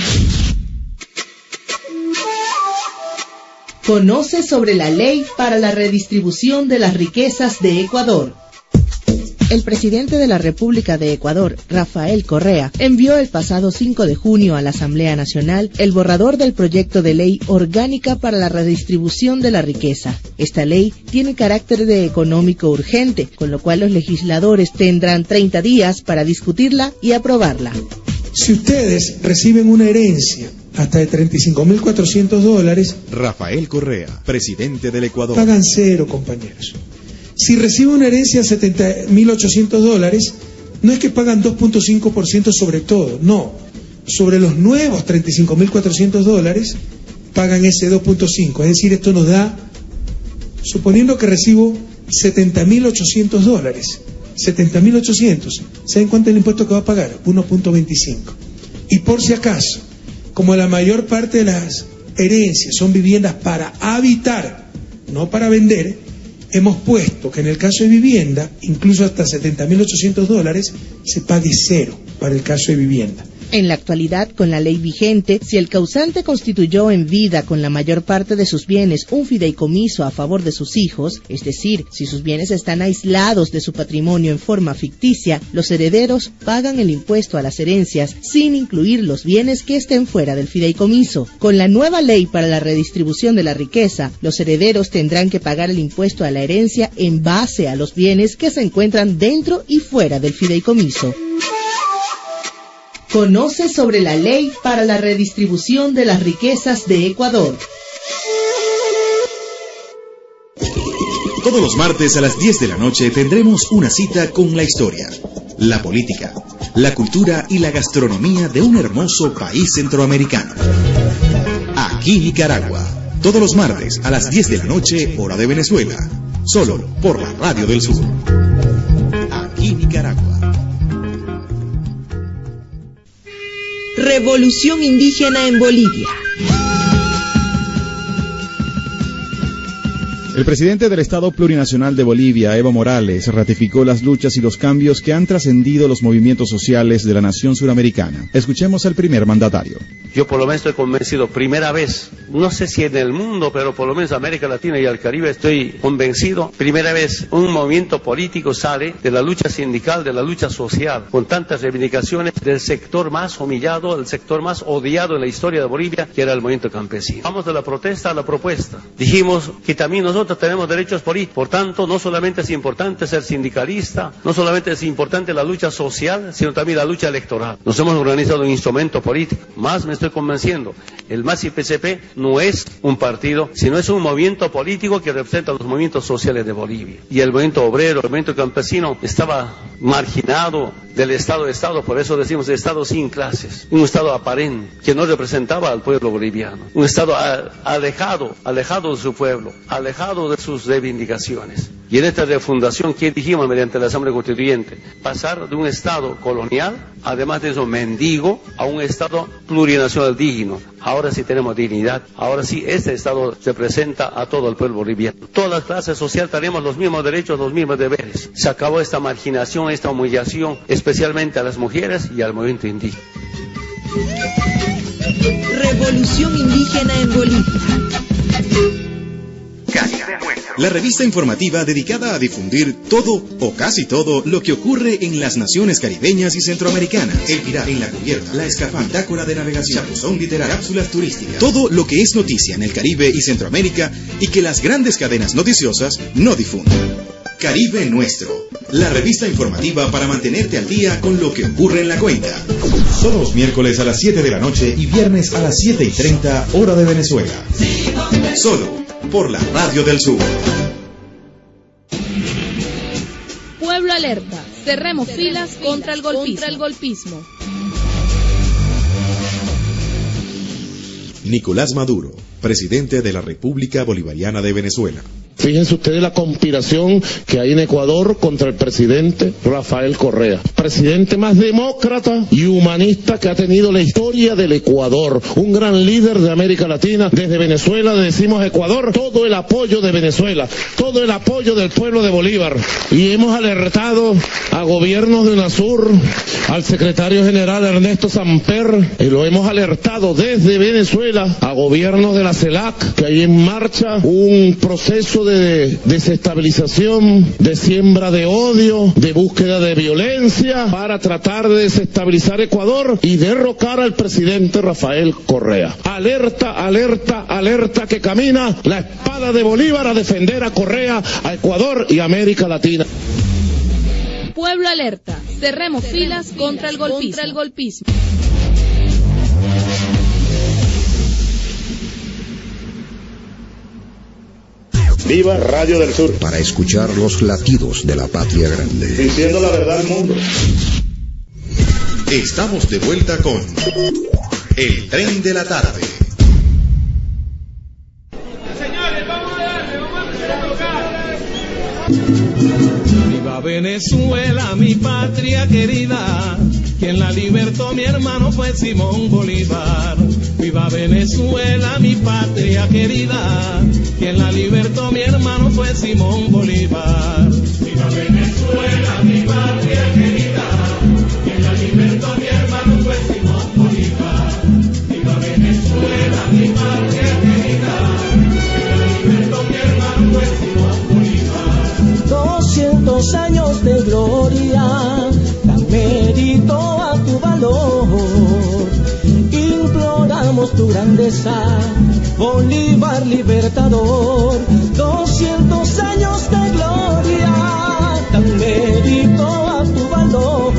Conoce sobre la ley para la redistribución de las riquezas de Ecuador. El presidente de la República de Ecuador, Rafael Correa, envió el pasado 5 de junio a la Asamblea Nacional el borrador del proyecto de ley orgánica para la redistribución de la riqueza. Esta ley tiene carácter de económico urgente, con lo cual los legisladores tendrán 30 días para discutirla y aprobarla. Si ustedes reciben una herencia hasta de $35.400, Rafael Correa, presidente del Ecuador. Pagan cero, compañeros. Si recibe una herencia de $70.800, no es que pagan 2.5% sobre todo, no. Sobre los nuevos $35.400 pagan ese 2.5%. Es decir, esto nos da, suponiendo que recibo $70.800, 70.800, ¿saben cuánto es el impuesto que va a pagar? 1.25. Y por si acaso, como la mayor parte de las herencias son viviendas para habitar, no para vender, hemos puesto que en el caso de vivienda, incluso hasta $70.800, se pague cero para el caso de vivienda. En la actualidad, con la ley vigente, si el causante constituyó en vida con la mayor parte de sus bienes un fideicomiso a favor de sus hijos, es decir, si sus bienes están aislados de su patrimonio en forma ficticia, los herederos pagan el impuesto a las herencias sin incluir los bienes que estén fuera del fideicomiso. Con la nueva ley para la redistribución de la riqueza, los herederos tendrán que pagar el impuesto a la herencia en base a los bienes que se encuentran dentro y fuera del fideicomiso. Conoce sobre la ley para la redistribución de las riquezas de Ecuador. Todos los martes a las 10 de la noche tendremos una cita con la historia, la política, la cultura y la gastronomía de un hermoso país centroamericano. Aquí Nicaragua, todos los martes a las 10 de la noche, hora de Venezuela, solo por la Radio del Sur. Aquí Nicaragua. Revolución indígena en Bolivia. El presidente del Estado Plurinacional de Bolivia, Evo Morales, ratificó las luchas y los cambios que han trascendido los movimientos sociales de la nación suramericana. Escuchemos al primer mandatario. Yo por lo menos estoy convencido, primera vez, no sé si en el mundo, pero por lo menos América Latina y el Caribe estoy convencido, primera vez un movimiento político sale de la lucha sindical, de la lucha social, con tantas reivindicaciones del sector más humillado, del sector más odiado en la historia de Bolivia, que era el movimiento campesino. Vamos de la protesta a la propuesta. Dijimos que también nosotros tenemos derechos políticos, por tanto, no solamente es importante ser sindicalista, no solamente es importante la lucha social, sino también la lucha electoral. Nos hemos organizado un instrumento político, más me estoy convenciendo, el MAS y PCP no es un partido, sino es un movimiento político que representa los movimientos sociales de Bolivia. Y el movimiento obrero, el movimiento campesino estaba marginado del Estado de Estado, por eso decimos Estado sin clases, un Estado aparente que no representaba al pueblo boliviano, un Estado alejado de su pueblo, alejado de sus reivindicaciones. Y en esta refundación, ¿qué dijimos mediante la Asamblea Constituyente? Pasar de un Estado colonial, además de eso mendigo, a un Estado plurinacional digno. Ahora sí tenemos dignidad, ahora sí este Estado representa a todo el pueblo boliviano. Todas las clases sociales tenemos los mismos derechos, los mismos deberes. Se acabó esta marginación, esta humillación, especialmente a las mujeres y al movimiento indígena. Revolución indígena en Bolivia. La revista informativa dedicada a difundir todo o casi todo lo que ocurre en las naciones caribeñas y centroamericanas. El pirata en la cubierta, la escafantácula de navegación, chapuzón literario, cápsulas turísticas. Todo lo que es noticia en el Caribe y Centroamérica y que las grandes cadenas noticiosas no difunden. Caribe Nuestro, la revista informativa para mantenerte al día con lo que ocurre en la cuenca. Todos los miércoles a las 7 de la noche y viernes a las 7:30, hora de Venezuela. Solo por la Radio del Sur. Pueblo alerta, cerremos filas contra el golpismo. Nicolás Maduro, presidente de la República Bolivariana de Venezuela. Fíjense ustedes la conspiración que hay en Ecuador contra el presidente Rafael Correa. Presidente más demócrata y humanista que ha tenido la historia del Ecuador. Un gran líder de América Latina. Desde Venezuela le decimos a Ecuador todo el apoyo de Venezuela, todo el apoyo del pueblo de Bolívar. Y hemos alertado a gobiernos de UNASUR, al secretario general Ernesto Samper, y lo hemos alertado desde Venezuela a gobiernos de la CELAC, que hay en marcha un proceso de desestabilización, de siembra de odio, de búsqueda de violencia para tratar de desestabilizar Ecuador y derrocar al presidente Rafael Correa. Alerta, alerta, alerta que camina la espada de Bolívar a defender a Correa, a Ecuador y a América Latina. Pueblo alerta, cerremos filas contra el golpismo. Viva Radio del Sur. Para escuchar los latidos de la patria grande. Diciendo la verdad al mundo. Estamos de vuelta con El Tren de la Tarde. Viva Venezuela, mi patria querida, quien la libertó mi hermano fue Simón Bolívar. Viva Venezuela, mi patria querida, quien la libertó mi hermano fue Simón Bolívar. Viva Venezuela, mi patria querida, quien la libertó mi hermano fue Simón Bolívar. Viva Venezuela, mi patria querida, quien la libertó mi hermano fue Simón Bolívar. 200 años de gloria dan mérito a tu valor. Imploramos tu grandeza, Bolívar libertador. 200 años de gloria dan mérito a tu valor.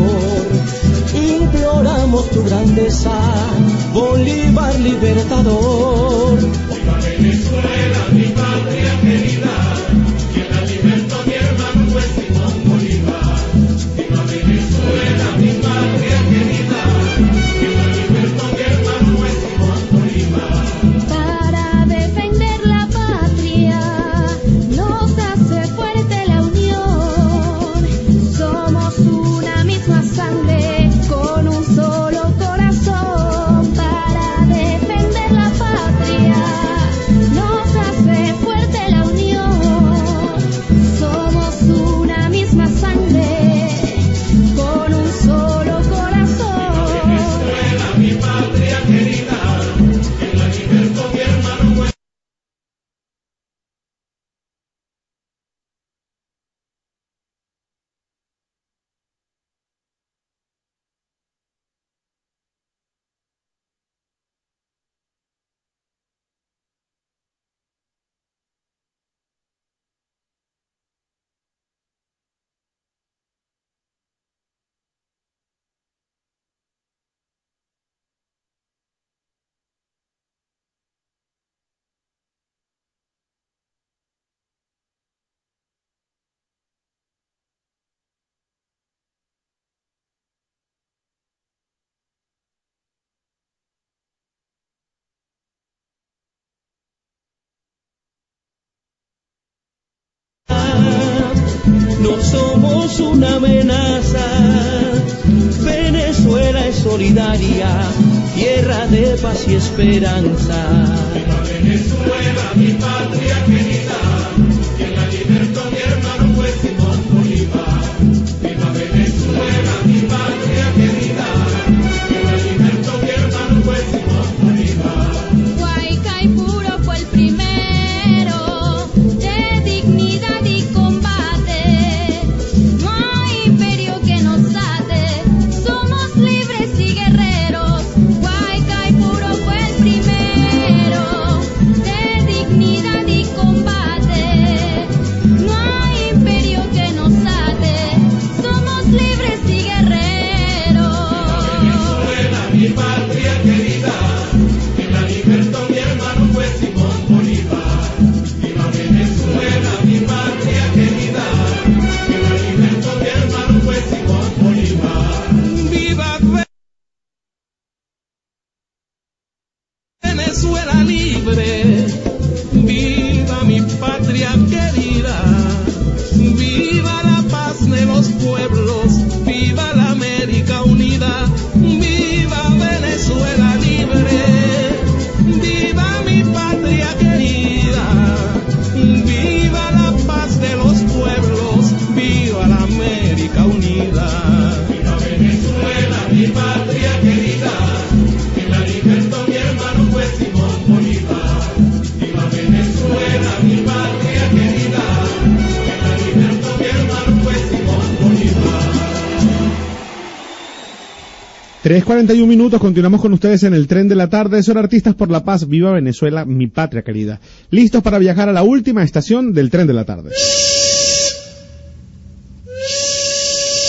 Imploramos tu grandeza, Bolívar libertador. Viva Venezuela, mi patria querida, quien la libertó mi hermano fue Simón Bolívar. Viva Venezuela, mi patria querida, quien la libertó mi hermano fue Simón Bolívar. Para defender la patria nos hace fuerte la unión. Somos una misma sangre con un solo corazón. Para defender la patria nos hace fuerte la unión. Somos una misma sangre con un solo corazón. Venezuela, mi patria querida, quien la libertó mi hermano fue No somos una amenaza, Venezuela es solidaria, tierra de paz y esperanza. Viva Venezuela, mi patria querida, quien la libertó mi hermano fue Simón Bolívar. Viva Venezuela, mi patria querida, quien la libertó mi hermano fue Simón Bolívar. Guaycaipuro fue el primero de dignidad y combate. No hay imperio que nos ate, somos libres y guerreros. Guaycaipuro fue el primero de dignidad y combate. No hay imperio que nos ate, somos libres y guerreros. Venezuela, mi patria querida, quien la libertó mi hermano fue Simón Bolívar. Viva Venezuela, mi patria querida, quien la libertó mi hermano fue Simón Bolívar. Viva Venezuela libre, viva mi patria querida, viva la paz de los pueblos, viva la América unida, viva Venezuela libre, viva mi patria querida, viva la paz de los pueblos, viva la América unida. Viva Venezuela, mi patria querida, quien la libertó mi hermano fue Simón Bolívar. Viva Venezuela, mi patria querida, quien la libertó mi hermano fue Simón Bolívar. 3:41 minutos, continuamos con ustedes en el Tren de la Tarde. Son Artistas por la Paz, viva Venezuela, mi patria querida. Listos para viajar a la última estación del Tren de la Tarde.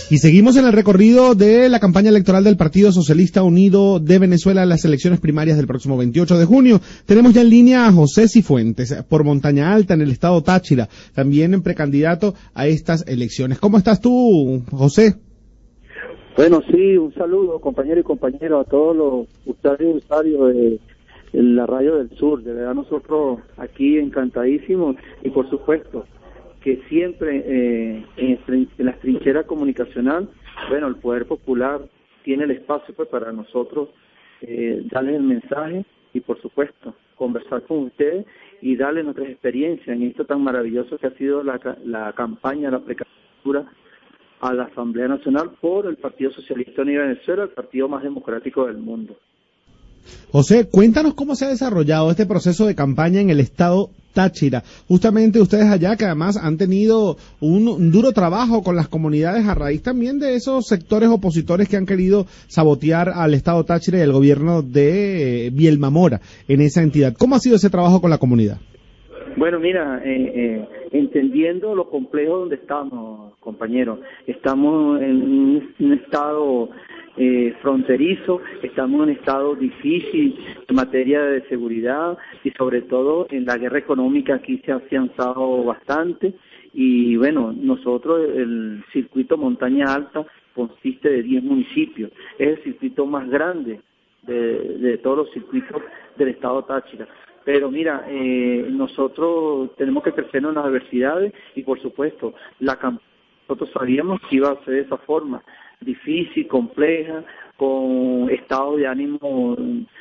Y seguimos en el recorrido de la campaña electoral del Partido Socialista Unido de Venezuela en las elecciones primarias del próximo 28 de junio. Tenemos ya en línea a José Cifuentes, por Montaña Alta, en el estado Táchira, también en precandidato a estas elecciones. ¿Cómo estás tú, José? Bueno, sí, un saludo, compañero y compañero, a todos los usuarios de la Radio del Sur. De verdad, nosotros aquí encantadísimos y, por supuesto, que siempre en la trinchera comunicacional, bueno, el Poder Popular tiene el espacio pues para nosotros darles el mensaje y, por supuesto, conversar con ustedes y darles nuestras experiencias en esto tan maravilloso que ha sido la campaña, la precandidatura a la Asamblea Nacional por el Partido Socialista Unido de Venezuela, el partido más democrático del mundo. José, cuéntanos cómo se ha desarrollado este proceso de campaña en el estado Táchira. Justamente ustedes allá, que además han tenido un duro trabajo con las comunidades a raíz también de esos sectores opositores que han querido sabotear al estado Táchira y al gobierno de Bielma Mora en esa entidad. ¿Cómo ha sido ese trabajo con la comunidad? Bueno, mira, entendiendo lo complejo donde estamos, compañeros, estamos en un estado fronterizo, estamos en un estado difícil en materia de seguridad y sobre todo en la guerra económica aquí se ha afianzado bastante y bueno, nosotros el circuito Montaña Alta consiste de 10 municipios, es el circuito más grande de todos los circuitos del estado Táchira. Pero mira, nosotros tenemos que crecer en las adversidades y por supuesto nosotros sabíamos que iba a ser de esa forma, difícil, compleja, con estado de ánimo,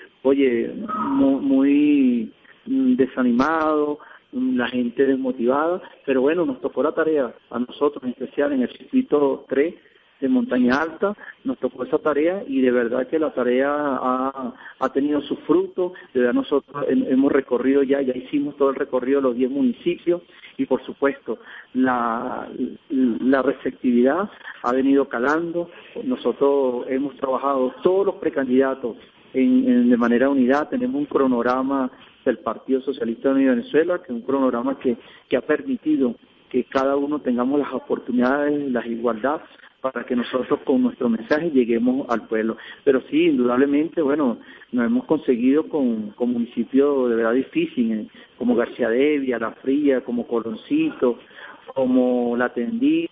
muy desanimado, la gente desmotivada, pero bueno, nos tocó la tarea, a nosotros en especial en el circuito 3 de Montaña Alta, nos tocó esa tarea y de verdad que la tarea ha tenido sus frutos, de verdad nosotros hemos recorrido ya hicimos todo el recorrido de los 10 municipios y por supuesto la receptividad ha venido calando, nosotros hemos trabajado todos los precandidatos de manera de unidad, tenemos un cronograma del Partido Socialista Unido de Venezuela, que es un cronograma que ha permitido que cada uno tengamos las oportunidades, las igualdades, para que nosotros con nuestro mensaje lleguemos al pueblo. Pero sí, indudablemente, bueno, nos hemos conseguido con municipios de verdad difíciles, como García Devia, La Fría, como Coloncito, como La Tendí,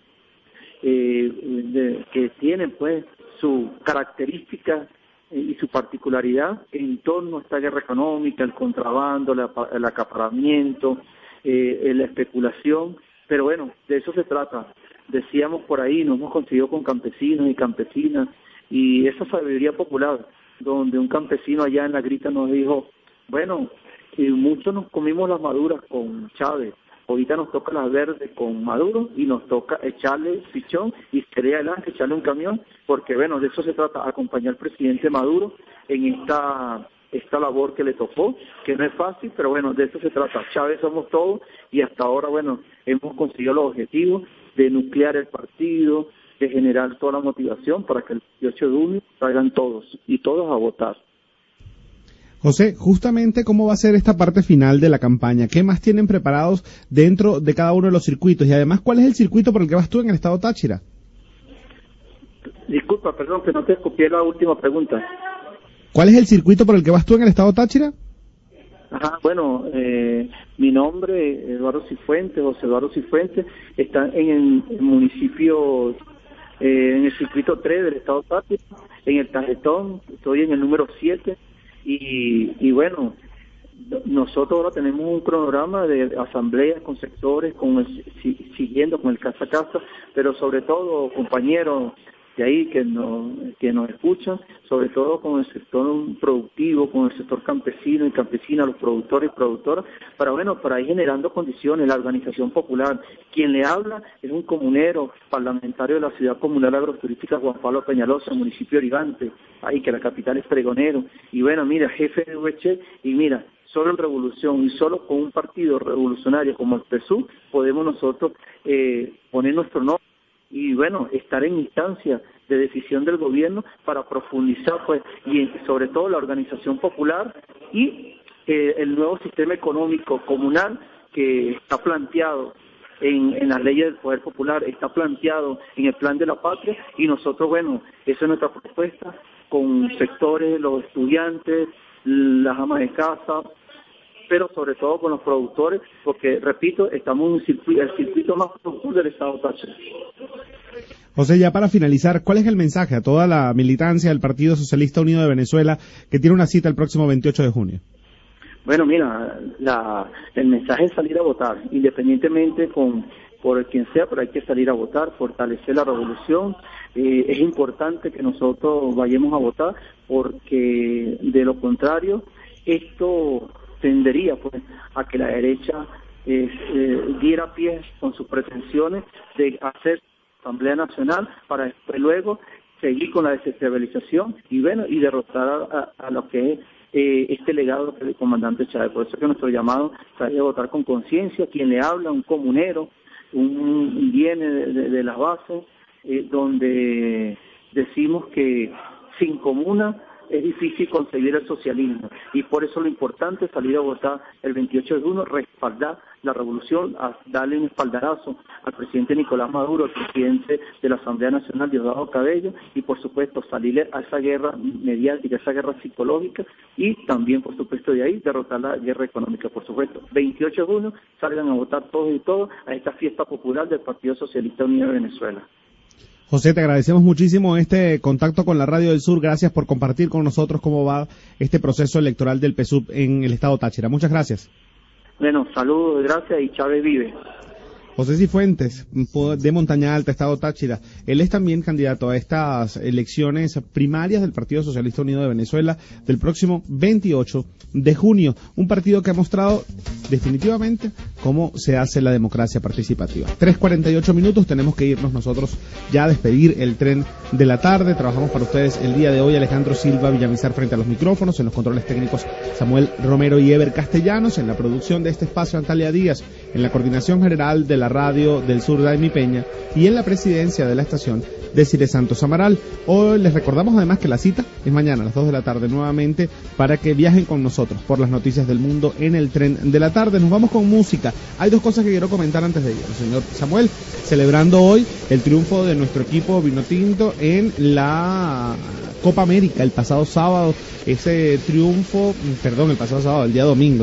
que tienen pues su característica y su particularidad en torno a esta guerra económica, el contrabando, el acaparamiento, la especulación, pero bueno, de eso se trata. Decíamos por ahí, nos hemos conseguido con campesinos y campesinas, y esa sabiduría popular, donde un campesino allá en La Grita nos dijo, bueno, muchos nos comimos las maduras con Chávez, ahorita nos toca las verdes con Maduro, y nos toca echarle pichón y salir adelante, echarle un camión, porque bueno, de eso se trata, acompañar al presidente Maduro en esta labor que le tocó, que no es fácil, pero bueno, de eso se trata. Chávez somos todos, y hasta ahora, bueno, hemos conseguido los objetivos de nuclear el partido, de generar toda la motivación para que el 18 de junio salgan todos, y todos a votar. José, justamente cómo va a ser esta parte final de la campaña, ¿qué más tienen preparados dentro de cada uno de los circuitos? Y además, ¿cuál es el circuito por el que vas tú en el estado Táchira? Disculpa, perdón, que no te copié la última pregunta. ¿Cuál es el circuito por el que vas tú en el estado Táchira? Ajá, bueno, mi nombre, José Eduardo Cifuentes, está en el municipio, en el circuito 3 del estado Táchira, en el Tarjetón, estoy en el número 7, y bueno, nosotros ahora tenemos un cronograma de asambleas con sectores, siguiendo con el casa a casa, pero sobre todo, compañeros de ahí que nos escuchan, sobre todo con el sector productivo, con el sector campesino y campesina, los productores y productoras, para ir generando condiciones, la organización popular. Quien le habla es un comunero parlamentario de la ciudad comunal agroturística Juan Pablo Peñalosa, municipio de Origante, ahí que la capital es Pregonero, y bueno, mira, jefe de VC, y mira, solo en revolución y solo con un partido revolucionario como el PSUV podemos nosotros poner nuestro nombre y bueno, estar en instancia de decisión del gobierno para profundizar pues y sobre todo la organización popular y el nuevo sistema económico comunal que está planteado en las leyes del Poder Popular, está planteado en el Plan de la Patria, y nosotros, bueno, esa es nuestra propuesta, con sectores, los estudiantes, las amas de casa, pero sobre todo con los productores, porque, repito, estamos en el circuito más productor del Estado Táchira. José, ya para finalizar, ¿cuál es el mensaje a toda la militancia del Partido Socialista Unido de Venezuela que tiene una cita el próximo 28 de junio? Bueno, mira, el mensaje es salir a votar, independientemente por quien sea, pero hay que salir a votar, fortalecer la revolución. Es importante que nosotros vayamos a votar, porque de lo contrario, esto tendería pues a que la derecha diera pie con sus pretensiones de hacer Asamblea Nacional para después luego seguir con la desestabilización y derrotar a lo que es este legado del comandante Chávez. Por eso es que nuestro llamado es salir a votar con conciencia. Quien le habla, un comunero, viene de las bases, donde decimos que sin comuna es difícil conseguir el socialismo, y por eso lo importante es salir a votar el 28 de junio, respaldar la revolución, darle un espaldarazo al presidente Nicolás Maduro, al presidente de la Asamblea Nacional, Diosdado Cabello, y por supuesto salir a esa guerra mediática, esa guerra psicológica, y también por supuesto de ahí derrotar la guerra económica. Por supuesto, 28 de junio salgan a votar todos y todas a esta fiesta popular del Partido Socialista Unido de Venezuela. José, te agradecemos muchísimo este contacto con la Radio del Sur. Gracias por compartir con nosotros cómo va este proceso electoral del PSUV en el estado Táchira. Muchas gracias. Bueno, saludos, gracias, y Chávez vive. José Cifuentes, de Montaña Alta, estado Táchira. Él es también candidato a estas elecciones primarias del Partido Socialista Unido de Venezuela del próximo 28 de junio. Un partido que ha mostrado definitivamente cómo se hace la democracia participativa. 3:48 minutos, tenemos que irnos nosotros ya a despedir el tren de la tarde. Trabajamos para ustedes el día de hoy Alejandro Silva Villamizar frente a los micrófonos, en los controles técnicos Samuel Romero y Ever Castellanos, en la producción de este espacio Antalya Díaz, en la coordinación general de la Radio del Sur Daimi Peña y en la presidencia de la estación Desiree Santos Amaral. Hoy les recordamos además que la cita es mañana a las 2 de la tarde nuevamente para que viajen con nosotros por las noticias del mundo en el tren de la tarde. Nos vamos con música. Hay dos cosas que quiero comentar antes de ir. El señor Samuel, celebrando hoy el triunfo de nuestro equipo Vinotinto en la Copa América el pasado sábado. Ese triunfo, el pasado sábado, el día domingo,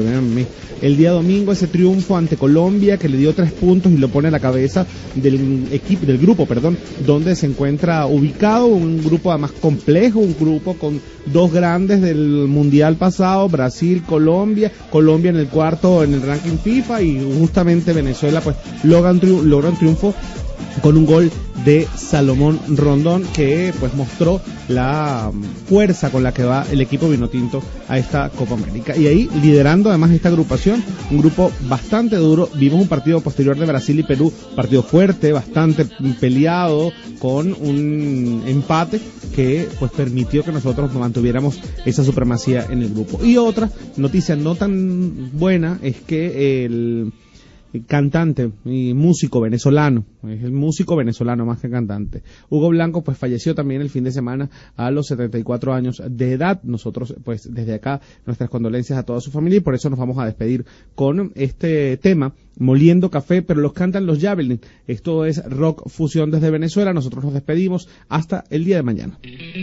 ese triunfo ante Colombia que le dio 3 puntos y lo pone a la cabeza del grupo, donde se encuentra ubicado, un grupo además complejo, un grupo con dos grandes del mundial pasado, Brasil, Colombia en el cuarto en el ranking FIFA, y justamente Venezuela pues logra un triunfo con un gol de Salomón Rondón, que pues mostró la fuerza con la que va el equipo Vinotinto a esta Copa América. Y ahí, liderando además esta agrupación, un grupo bastante duro. Vimos un partido posterior de Brasil y Perú, partido fuerte, bastante peleado, con un empate que pues permitió que nosotros mantuviéramos esa supremacía en el grupo. Y otra noticia no tan buena es que el cantante y músico venezolano, es el músico venezolano más que cantante, Hugo Blanco, pues falleció también el fin de semana a los 74 años de edad. Nosotros pues desde acá nuestras condolencias a toda su familia, y por eso nos vamos a despedir con este tema, Moliendo Café, pero los cantan los Javelin. Esto es rock fusión desde Venezuela. Nosotros nos despedimos hasta el día de mañana.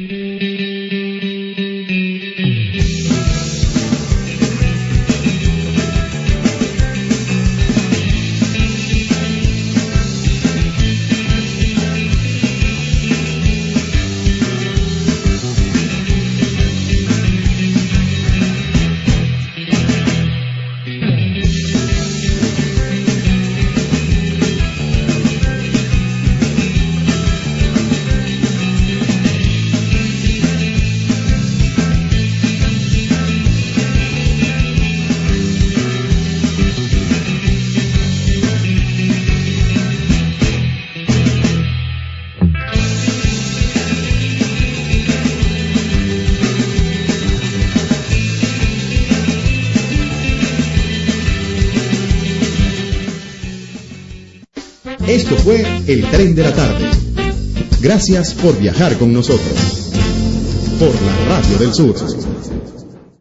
Esto fue El Tren de la Tarde. Gracias por viajar con nosotros. Por la Radio del Sur.